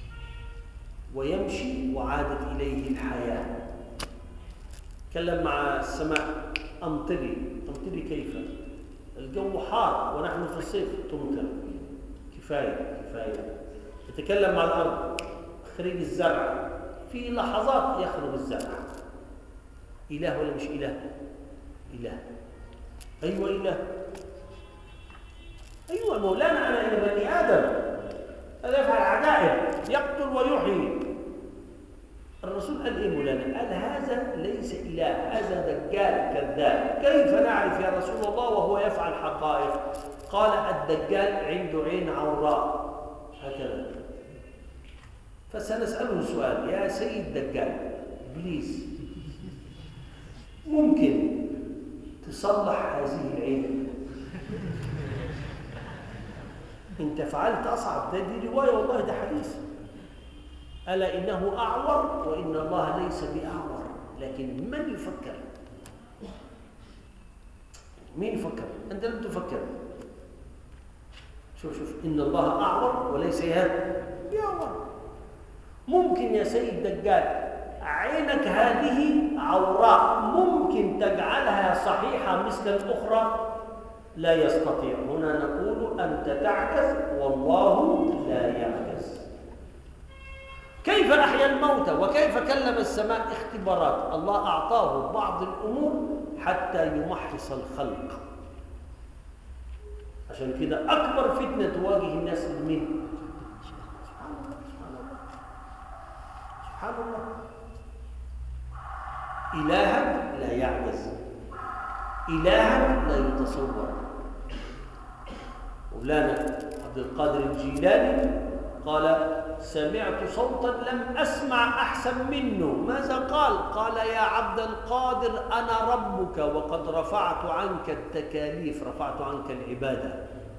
ويمشي وعادت إليه الحياة. تكلم مع السماء أمطري كيف؟ الجو حار ونحن في الصيف، تمطر كفاية. يتكلم مع الأرض، اخرج الزرع، في لحظات يخرج الزرع. إله ولا مش إله؟ إله. أيوة إله. أيوة مولانا، أنا إلى بني آدم. هذا يفعل عجائب، يقتل ويحيي. الرسول قال إيه مولانا؟ قال هذا ليس إله، هذا دجال كذاب. كيف نعرف يا رسول الله وهو يفعل حقائق؟ قال الدجال عنده عين عوراء هكذا. فسنسأله سؤال، يا سيد دجال بليز ممكن تصلح هذه العين؟ انت فعلت أصعب. دي رواية والله، ده حديث. ألا إنه أعور وإن الله ليس بأعور. لكن من يفكر؟ مين يفكر؟ أنت لم تفكر. شوف إن الله أعور وليس بأعور. ممكن يا سيد دجال عينك هذه عوراء ممكن تجعلها صحيحة مثل الأخرى؟ لا يستطيع. هنا نقول أنت تعجز والله لا يعجز. كيف أحيا الموتى وكيف كلم السماء؟ اختبارات. الله أعطاه بعض الأمور حتى يمحص الخلق. عشان كده أكبر فتنة تواجه الناس من سبحان الله. إلها لا يعجز، إلها لا يتصور. مولانا عبد القادر الجيلاني قال: سمعت صوتا لم أسمع أحسن منه. ماذا قال؟ قال: يا عبد القادر أنا ربك وقد رفعت عنك التكاليف، رفعت عنك العبادة.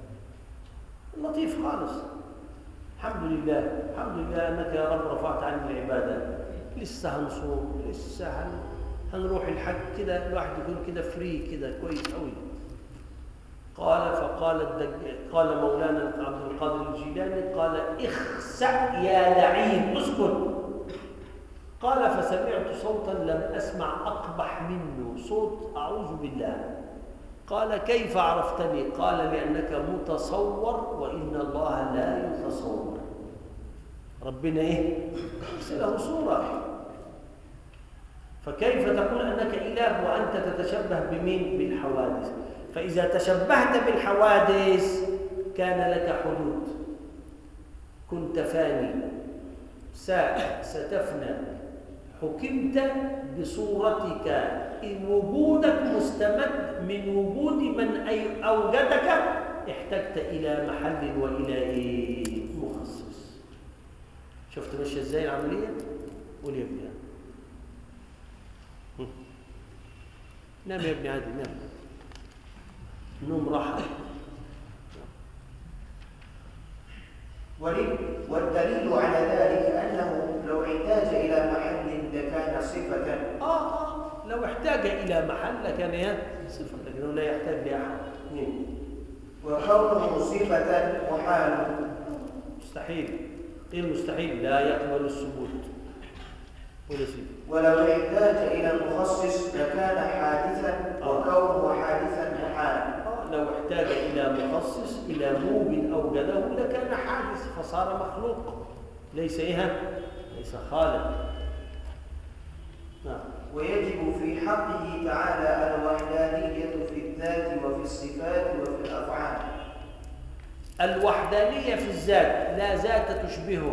لطيف خالص. الحمد لله، الحمد لله أنك يا رب رفعت عني العبادة. لسه هنصوم، لسه هنروح الحج كده، الواحد يكون كده فري كده كويس قوي. قال مولانا عبد القادر الجيلاني قال: اخسأ يا لعين، اسكت. قال: فسمعت صوتا لم أسمع أقبح منه، صوت أعوذ بالله. قال: كيف عرفتني؟ قال: لأنك متصور وإن الله لا يتصور. ربنا إيه؟ ليس له صورة. فكيف تقول أنك إله وأنت تتشبه بمين؟ بالحوادث. فإذا تشبهت بالحوادث كان لك حدود، كنت فاني، ستفنى، حكمت بصورتك، إن وجودك مستمد من وجود من أوجدك، احتجت إلى محل وإلى مخصص. شفت ماشية إزاي العملية؟ قول يا ابني. نام يا ابني عادي، نام، نوم راحة. والدليل على ذلك أنه لو احتاج إلى محل لكان صفة. لو احتاج إلى محل لكان صفة، لكنه لا يحتاج لأحد. وكونه صفة محال. مستحيل. إيه المستحيل؟ لا يقبل الثبوت. ولو احتاج إلى المخصص لكان حادثا، وكونه حادثا محال. لو احتاج إلى مخصص، إلى موجد أوجده، لكان حادث فصار مخلوق، ليس ليس خالق. ويجب في حقه تعالى الوحدانية في الذات وفي الصفات وفي الأفعال. الوحدانية في الذات، لا ذات تشبهه.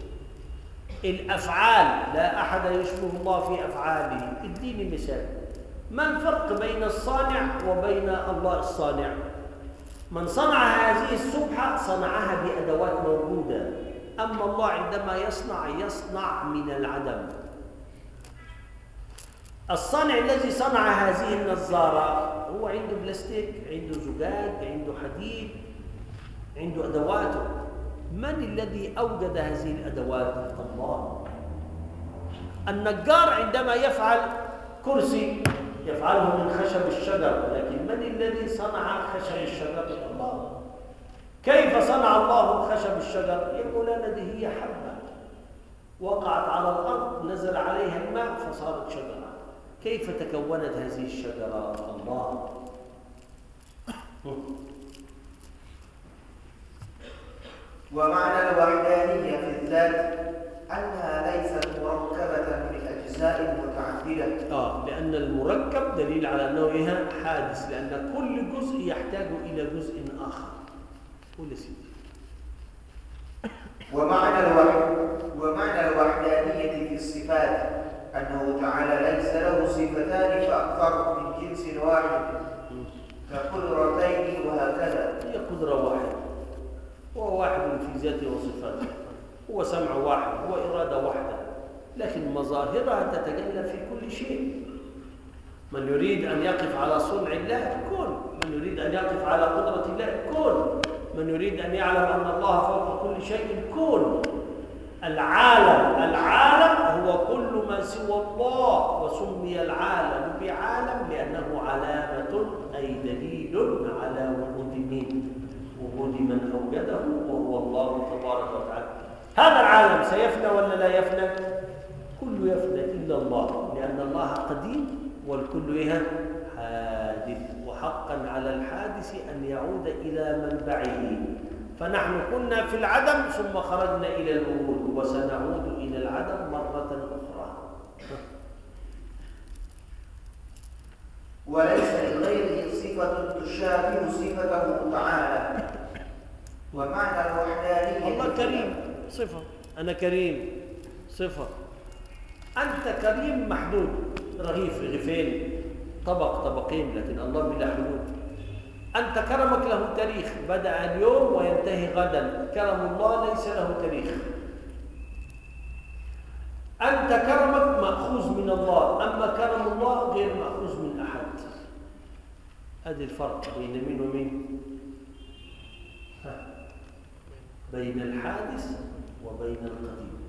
الأفعال، لا أحد يشبه الله في أفعاله. اديني مثال. ما الفرق بين الصانع وبين الله الصانع؟ من صنع هذه السبحة صنعها بأدوات موجودة، أما الله عندما يصنع من العدم. الصانع الذي صنع هذه النظارة هو عنده بلاستيك، عنده زجاج، عنده حديد، عنده أدواته. من الذي أوجد هذه الأدوات؟ الله. النجار عندما يفعل كرسي يفعله من خشب الشجر، لكن من الذي صنع خشب الشجر؟ الله. كيف صنع الله خشب الشجر؟ يقول لنا دي هي حبة وقعت على الأرض، نزل عليها الماء فصارت شجرة. كيف تكونت هذه الشجرة؟ الله. ومعنى الوحدانية في الذات أنها ليست مركبة من أجزاء متعددة. لأن المركب دليل على أنه حادث، لأن كل جزء يحتاج إلى جزء آخر. قول سيدي. ومعنى الوحدانية في الصفات أنه تعالى ليس له صفتان فأكثر من جنس واحد كقدرتين وهكذا. هي قدرة واحدة، هو واحد في ذاته وصفاته، هو سمع واحد، هو إرادة واحدة، لكن مظاهرها تتجلى في كل شيء. من يريد أن يقف على صنع الله كن، من يريد أن يقف على قدرة الله كن، من يريد أن يعلم أن الله فوق كل شيء كن. العالم هو كل ما سوى الله، وسمي العالم بعالم لأنه علامة أي دليل على وجود من أوجده وهو الله تبارك وتعالى. هذا العالم سيفنى ولا لا يفنى؟ كله يفنى إلا الله، لأن الله قديم والكل حادث، وحقا على الحادث أن يعود إلى منبعه. فنحن كنا في العدم ثم خرجنا إلى الوجود، وسنعود إلى العدم مرة أخرى. وليس لغيره صفة تشابه صفته تعالى. ومعنى الوحدانية الله كريم صفة، أنا كريم صفة، أنت كريم محدود، رغيف رغيفين، طبق طبقين، لكن الله بلا حدود. أنت كرمك له تاريخ، بدأ اليوم وينتهي غدا. كرم الله ليس له تاريخ. أنت كرمك مأخوذ من الله، أما كرم الله غير مأخوذ من أحد. هذا الفرق بين مين ومين؟ بين الحادث وبين القديم.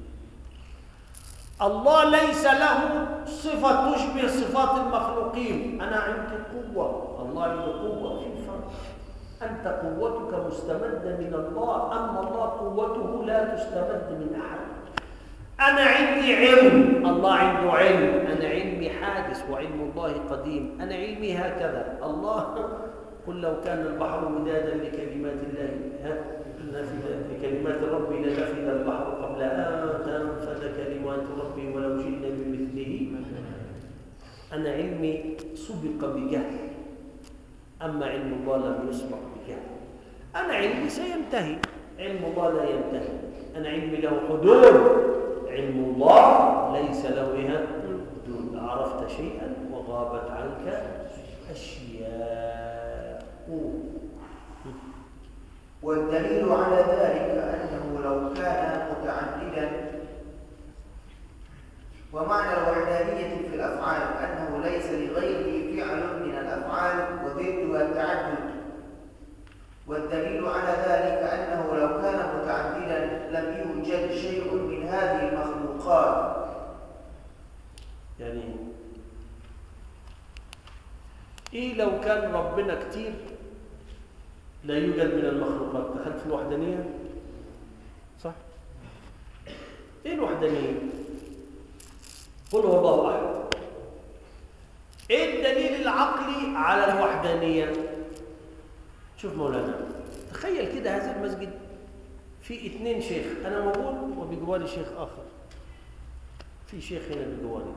الله ليس له صفة تشبه صفات المخلوقين. أنا عندي قوة، الله عنده قوة. في فرق. أنت قوتك مستمدة من الله، أما الله قوته لا تستمد من أحد. أنا عندي علم، الله عنده علم. أنا علمي حادث وعلم الله قديم. أنا علمي هكذا. الله قل لو كان البحر مدادا لكلمات الله لكلمات ربي لنفد البحر قبل أن تنفد كلمات ربي ولو جئنا بمثله. أنا علمي سبق بجهل، أما علم الله لم يسبق بجهل. أنا علمي سينتهي، علم الله لا ينتهي. أنا علمي له حدود، علم الله ليس له حدود. عرفت شيئا وغابت عنك أشياء. والدليل على ذلك أنه لو كان متعددا، ومعنى الوحدانية في الأفعال أنه ليس لغيره فعل من الأفعال وضدها التعدد. والدليل على ذلك أنه لو كان متعددا لم يوجد شيء من هذه المخلوقات. يعني إيه لو كان ربنا كتير لا يوجد من المخلوقات؟ دخلت في الوحدانية صح؟ إيه الوحدانية؟ قل هو الله أحد. إيه الدليل العقلي على الوحدانية؟ شوف مولانا، تخيل كده هذا المسجد في 2 شيخ، أنا موجود وبجواري شيخ آخر، في شيخ هنا بجواري.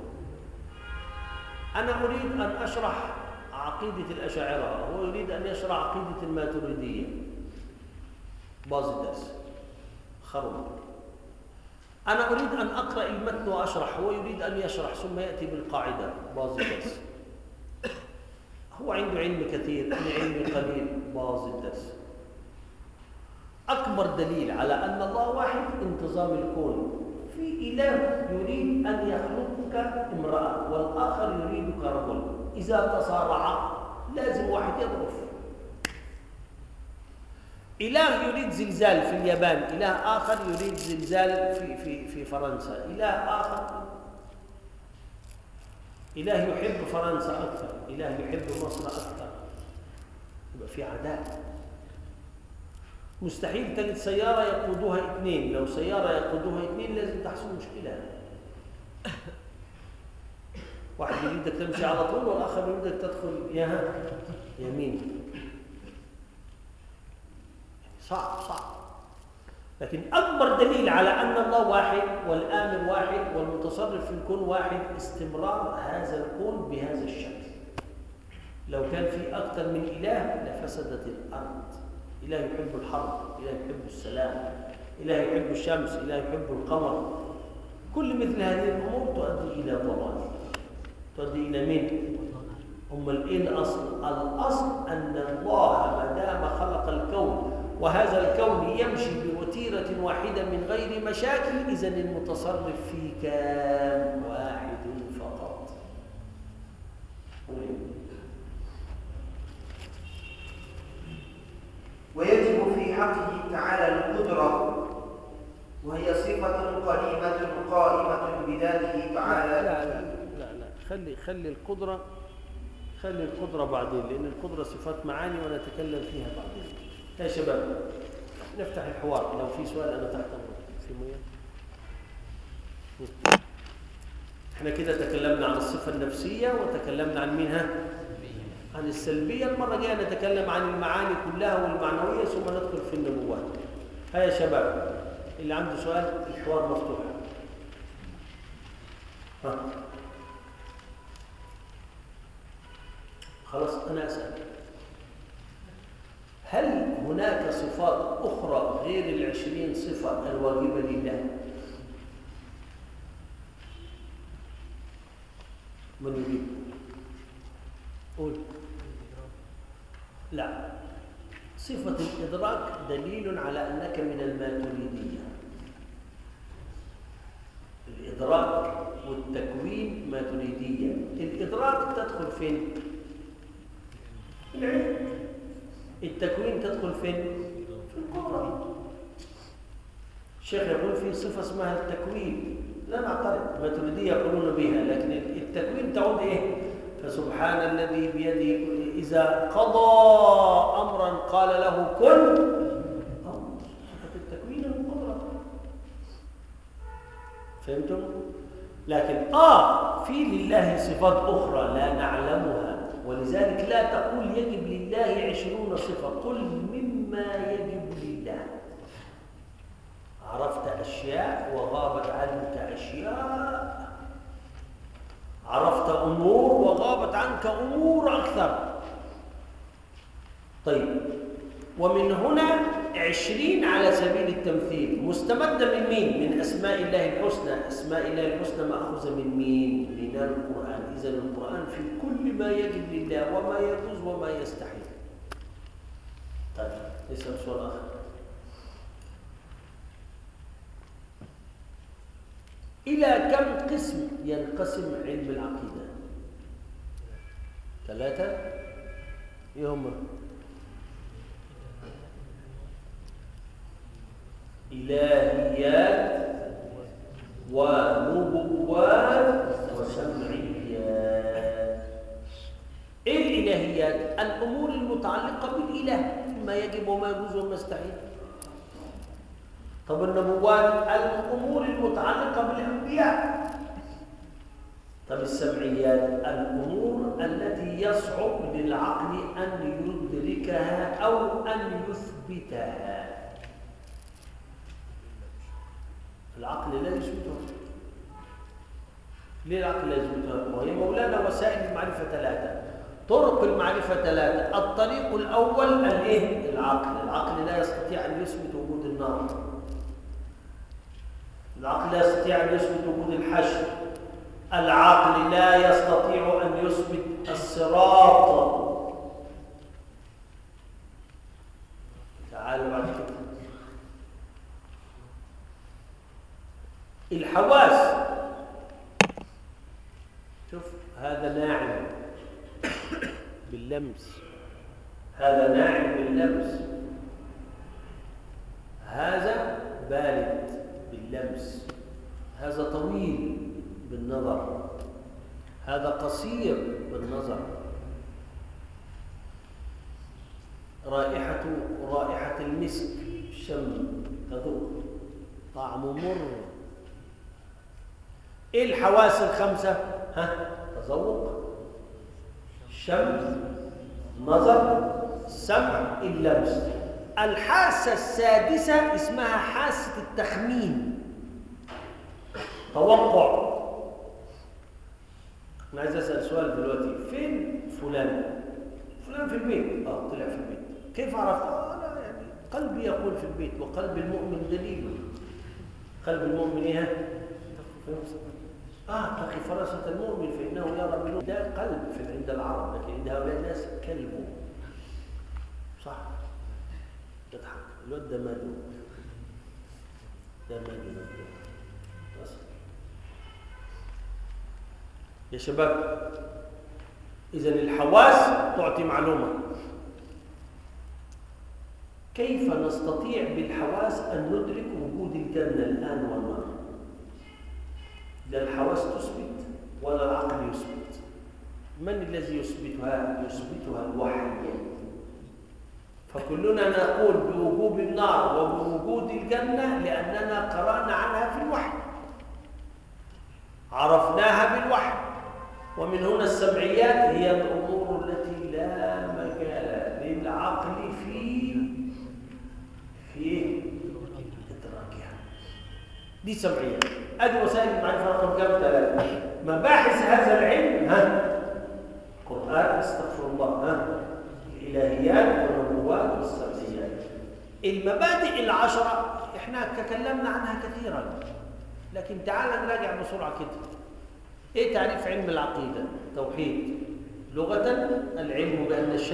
أنا أريد أن أشرح عقيدة الأشاعرة، هو يريد أن يشرح عقيدة الماتريدية. باظ الدرس خرب. أنا أريد أن أقرأ المتن وأشرح، هو يريد أن يشرح ثم يأتي بالقاعدة. باظ الدرس. هو عنده علم كثير، أنا علمي قليل. باظ الدرس. أكبر دليل على أن الله واحد انتظام الكون. في إله يريد أن يخلقك امرأة والآخر يريدك رجل، إذا تصارعا لازم واحد يضعف. إله يريد زلزال في اليابان، إله آخر يريد زلزال في فرنسا، إله آخر. إله يحب فرنسا أكثر، إله يحب مصر أكثر. يبقى في عداء. مستحيل تجد سيارة يقودوها 2، لو سيارة يقودوها 2 لازم تحصل مشكلة. واحد يريدك تمشي على طول والآخر يريدك تدخل يمين. صعب. لكن أكبر دليل على أن الله واحد والآمر واحد والمتصرف في الكون واحد استمرار هذا الكون بهذا الشكل. لو كان في أكثر من إله لفسدت الأرض. إله يحب الحرب، إله يحب السلام، إله يحب الشمس، إله يحب القمر. كل مثل هذه الأمور تؤدي إلى ضلال. تؤدي إلى مين؟ إيه الأصل؟ الأصل أن الله ما دام خلق الكون وهذا الكون يمشي بوتيرة واحدة من غير مشاكل، إذن المتصرف فيه كان واحد فقط. ويجب في حقه تعالى القدرة، وهي صفة قديمة قائمة بذاته تعالى. لا خلي القدرة بعدين، لأن القدرة صفات معاني ونتكلم فيها بعدين. يا شباب نفتح الحوار، لو في سؤال أنا تحت أمرك. في مية؟ احنا كده تكلمنا عن الصفة النفسية وتكلمنا عن منها عن السلبية. المرة الجاية نتكلم عن المعاني كلها والمعنوية ثم ندخل في النبوات. هيا شباب اللي عنده سؤال الحوار مفتوح. خلاص أنا أسأل، هل هناك صفات أخرى غير 20 صفة الواجبة لله؟ من يجيب؟ قول. لا، صفة الإدراك دليل على أنك من الماتريدية. الإدراك والتكوين ماتريدية. الإدراك تدخل فين؟ العلم. التكوين تدخل فين؟ في القدرة. الشيخ يقول في صفة اسمها التكوين، لا نعترض، الماتريدية يقولون بها، لكن التكوين تعود إيه؟ فسبحان الذي بيده إذا قضى أمرا قال له كن، صفة التكوين القدرة. فهمتم؟ لكن في لله صفات أخرى لا نعلمها، ولذلك لا تقول يجب لله 20 صفة، قل مما يجب لله. عرفت أشياء وغابت عنك أشياء، عرفت أمور وغابت عنك أمور أكثر. طيب، ومن هنا 20 على سبيل التمثيل مستمدة من مين؟ من أسماء الله الحسنى. أسماء الله الحسنى مأخوذة من مين؟ من القرآن. إذن القرآن في كل ما يجب لله وما يجوز وما يستحيل. طيب، نسأل سؤال آخر. إلى كم قسم ينقسم علم العقيدة؟ 3. إيه هم؟ إلهيات ونبوات وسمعيات. إيه الإلهيات؟ الأمور المتعلقة بالإله، ما يجب وما يجوز وما يستحيل. طب النبوات؟ الأمور المتعلقة بالأنبياء. طب السمعيات؟ الأمور التي يصعب للعقل أن يدركها أو أن يثبتها. العقل لا يثبتها. ليه العقل لا يثبتها؟ وهي مولانا وسائل المعرفة 3، طرق المعرفة 3. الطريق الأول العقل. العقل لا يستطيع أن يثبت وجود النار. العقل لا يستطيع أن يثبت وجود الحشر. العقل لا يستطيع أن يثبت الصراط. تعالوا بعد كده. الحواس، شوف هذا ناعم باللمس، هذا ناعم باللمس، هذا بارد باللمس، هذا طويل بالنظر، هذا قصير بالنظر. رائحة المسك شم، تذوق طعمه مر. ايه الحواس الخمسة؟ تذوق، شم، نظر، سمع، اللمس. الحاسة السادسة اسمها حاسة التخمين، توقع. أنا عايز أسأل سؤال دلوقتي، فين فلان؟ فلان في البيت. طلع في البيت. كيف عرفت؟ لا يعني قلبي يقول في البيت، وقلب المؤمن دليل. قلب المؤمن ايه؟ تقي فراسة المؤمن فإنه يرى بنور. ده قلب عند العرب، لكن عند هؤلاء الناس كلبه. صح؟ تضحك الواد ده ماله؟ ده ماله؟ يا شباب، إذن الحواس تعطي معلومة. كيف نستطيع بالحواس أن ندرك وجود الجنة الآن والنار؟ لا الحواس تثبت ولا العقل يثبت. من الذي يثبتها؟ يثبتها الوحي. فكلنا نقول بوجود النار وبوجود الجنة لأننا قرأنا عنها في الوحي، عرفناها بالوحي. ومن هنا السمعيات هي الأمور التي لا مجال للعقل في إدراكها. دي سمعيات. أدي وسائل المعرفة رقم كام؟ 3. مباحث هذا العلم قرآن، استغفر الله، الإلهيات والنبوات والسمعيات. المبادئ ال10 احنا تكلمنا عنها كثيرا، لكن تعال نراجع بسرعة كده. إيه تعريف علم العقيدة؟ توحيد لغة العلم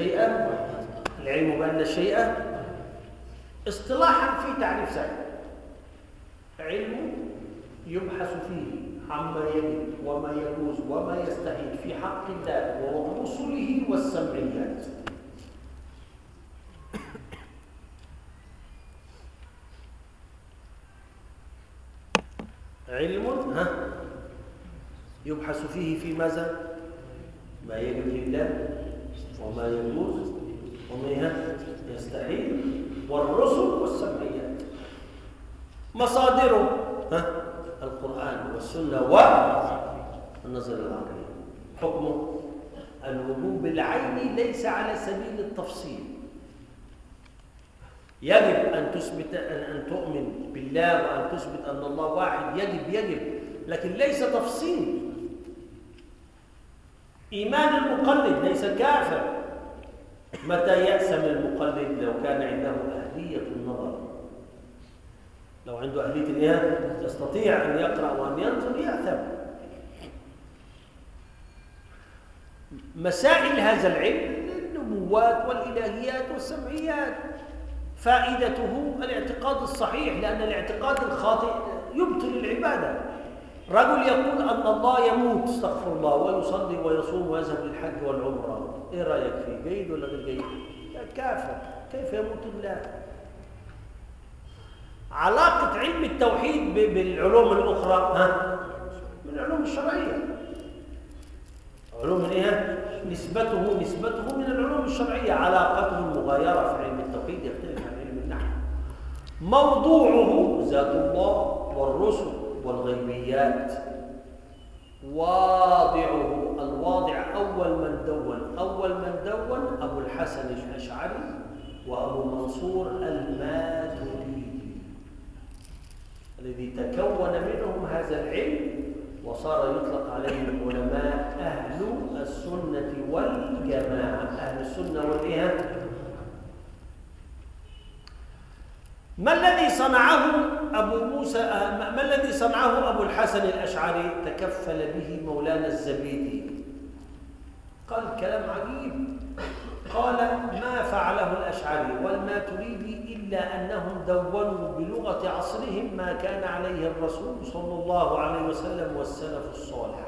بأن الشيء اصطلاحا في تعريف سهل. علم يبحث فيه عما يجب وما يجوز وما يستحيل في حق الله ورسله والسمعيات. علم يبحث فيه في ماذا؟ ما يجب لله وما يجوز وما يستحيل والرسل والسمعيات. مصادره القرآن والسنة والنظر العقلي. حكمه الوجوب العيني ليس على سبيل التفصيل. يجب أن تؤمن بالله وأن تثبت أن الله واحد، يجب، لكن ليس تفصيل. إيمان المقلد ليس كافر. متى يأسم المقلد؟ لو كان عنده أهلية النظر، لو عنده أهلية الإيمان يستطيع أن يقرأ وأن ينظر، يأثم. مسائل هذا العلم النبوات والإلهيات والسمعيات فائدته الاعتقاد الصحيح، لأن الاعتقاد الخاطئ يبطل العبادة. رجل يقول أن الله يموت، استغفر الله، ويصلي ويصوم ويذهب للحج والعمرة، إيه رأيك فيه؟ جيد ولا غير جيد؟ كافر. كيف يموت الله؟ علاقة علم التوحيد بالعلوم الأخرى من العلوم الشرعية. علوم إيه؟ نسبته من العلوم الشرعية. علاقته المغايرة في علم التوحيد يختلف عن علم النحو. موضوعه ذات الله والرسل والغيبيات. الواضع أول من دون أبو الحسن الأشعري وأبو منصور الماتريدي، الذي تكون منهم هذا العلم وصار يطلق عليه العلماء أهل السنة والجماعة. أهل السنة والإيه؟ ما الذي صنعه أبو الحسن الأشعري؟ تكفل به مولانا الزبيدي. قال كلام عجيب، قال ما فعله الأشعري والماتريدي إلا أنهم دونوا بلغة عصرهم ما كان عليه الرسول صلى الله عليه وسلم والسلف الصالح.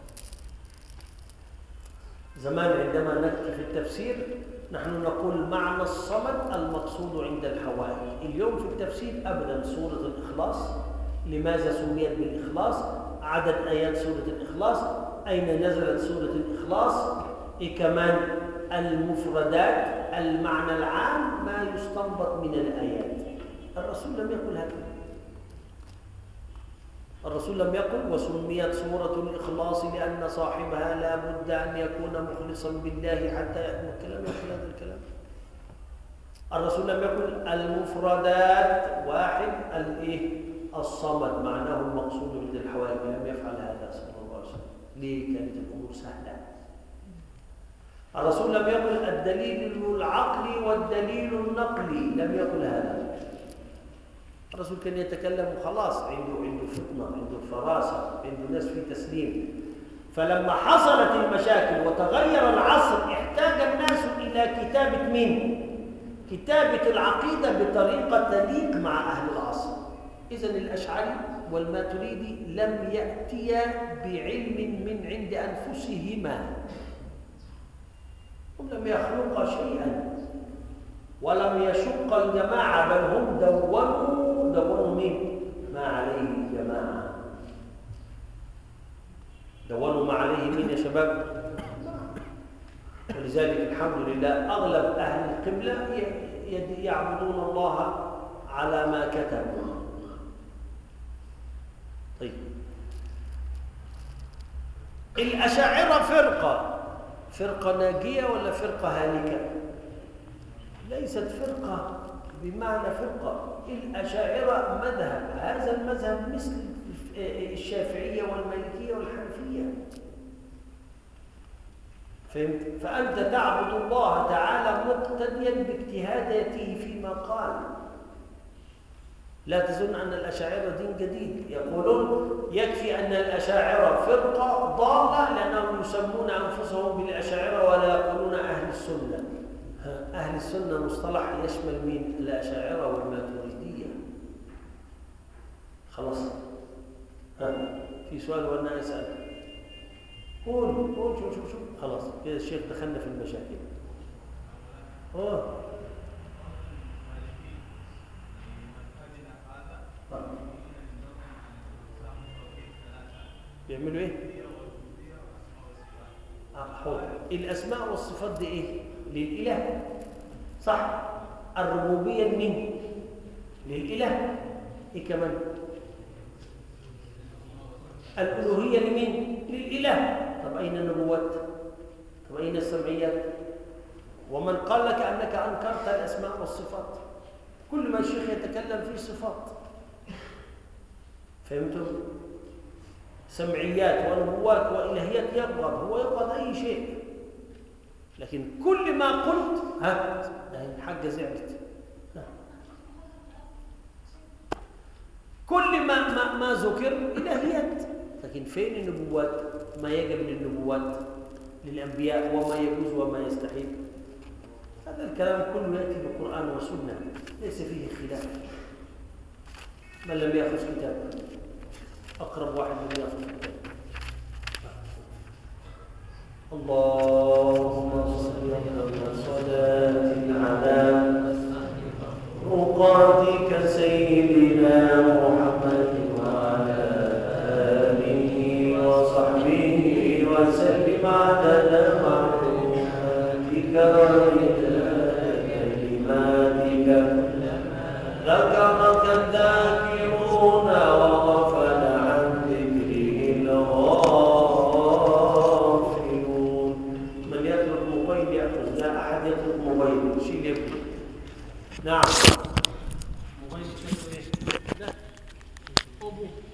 زمان عندما نحكي في التفسير نحن نقول معنى الصمد المقصود عند الحوائج. اليوم في التفسير أبدا سورة الإخلاص، لماذا سميت بالإخلاص؟ عدد آيات سورة الإخلاص، أين نزلت سورة الإخلاص، كمان المفردات، المعنى العام، ما يستنبط من الآيات. الرسول لم يقل هكذا. الرسول لم يقل وسميت سورة الإخلاص لأن صاحبها لا بد أن يكون مخلصا بالله حتى يأمر. الكلام يقول هذا الكلام. الرسول لم يقل المفردات واحد، الصمد معناه المقصود عند الحوائج. لم يفعل هذا صلى الله عليه وسلم. ليه؟ كانت الأمور سهلة. الرسول لم يقل الدليل العقلي والدليل النقلي، لم يقل هذا. الرسول كان يتكلم خلاص، عنده فطنة، عنده فراسة، عنده ناس في تسليم. فلما حصلت المشاكل وتغير العصر احتاج الناس إلى كتابة مين؟ كتابة العقيدة بطريقة تليق مع أهل العصر. إذن الأشعري والماتريدي لم يأتيا بعلم من عند أنفسهما، هم لم يخلقا شيئا ولم يشق الجماعة، بل هم دونوا مين؟ ما عليه الجماعة. دونوا ما عليه مين يا شباب؟ ولذلك الحمد لله أغلب أهل القبلة يعبدون الله على ما كتبوا. طيب، الأشاعرة فرقة ناجية ولا فرقة هالكة؟ ليست فرقة بمعنى فرقة. الأشاعرة مذهب، هذا المذهب مثل الشافعية والمالكية والحنفية. فهمت؟ فأنت تعبد الله تعالى مقتديا باجتهاداته فيما قال. لا تظن أن الأشاعرة دين جديد. يقولون يكفي أن الأشاعرة فرقة ضالة لأنهم يسمون أنفسهم بالأشاعرة ولا يقولون أهل السنة. أهل السنة مصطلح يشمل مين؟ الأشاعرة والماتريدية. خلاص. في سؤال وأنا أسأل. قول شوف خلاص كده الشيخ دخلنا في المشاكل. بيعملوا ايه؟ الاسماء والصفات دي ايه؟ للاله. صح؟ الربوبيه لمين؟ للاله. ايه كمان؟ الالوهيه لمين؟ للاله. طب اين النبوات؟ طب اين السمعيات؟ ومن قال لك انك انكرت الاسماء والصفات؟ كل ما الشيخ يتكلم فيه صفات. فهمتم؟ سمعيات ونبوات والهيات يبغض، هو يبغض اي شيء، لكن كل ما قلت الحاجه زعلت. كل ما ذكر الهيات، لكن فين النبوات؟ ما يجب للنبوات للانبياء وما يجوز وما يستحيل. هذا الكلام كله ياتي بالقران والسنه، ليس فيه خلاف. من لم ياخذ كتاب أقرب واحد من يأخذ الكتاب. اللهم صل على صلاة على رقاتك سيدنا محمد وعلى آله وصحبه وسلم عدد معلوماتك ومداد كلماتك. ذكرك الذاكرون وغفل عن ذكره الغافلون. من يترك موبايل يأخذ. لا أحد يترك موبايل. شيل يبكي. نعم. موبايل يترك ايش؟ لا. أبو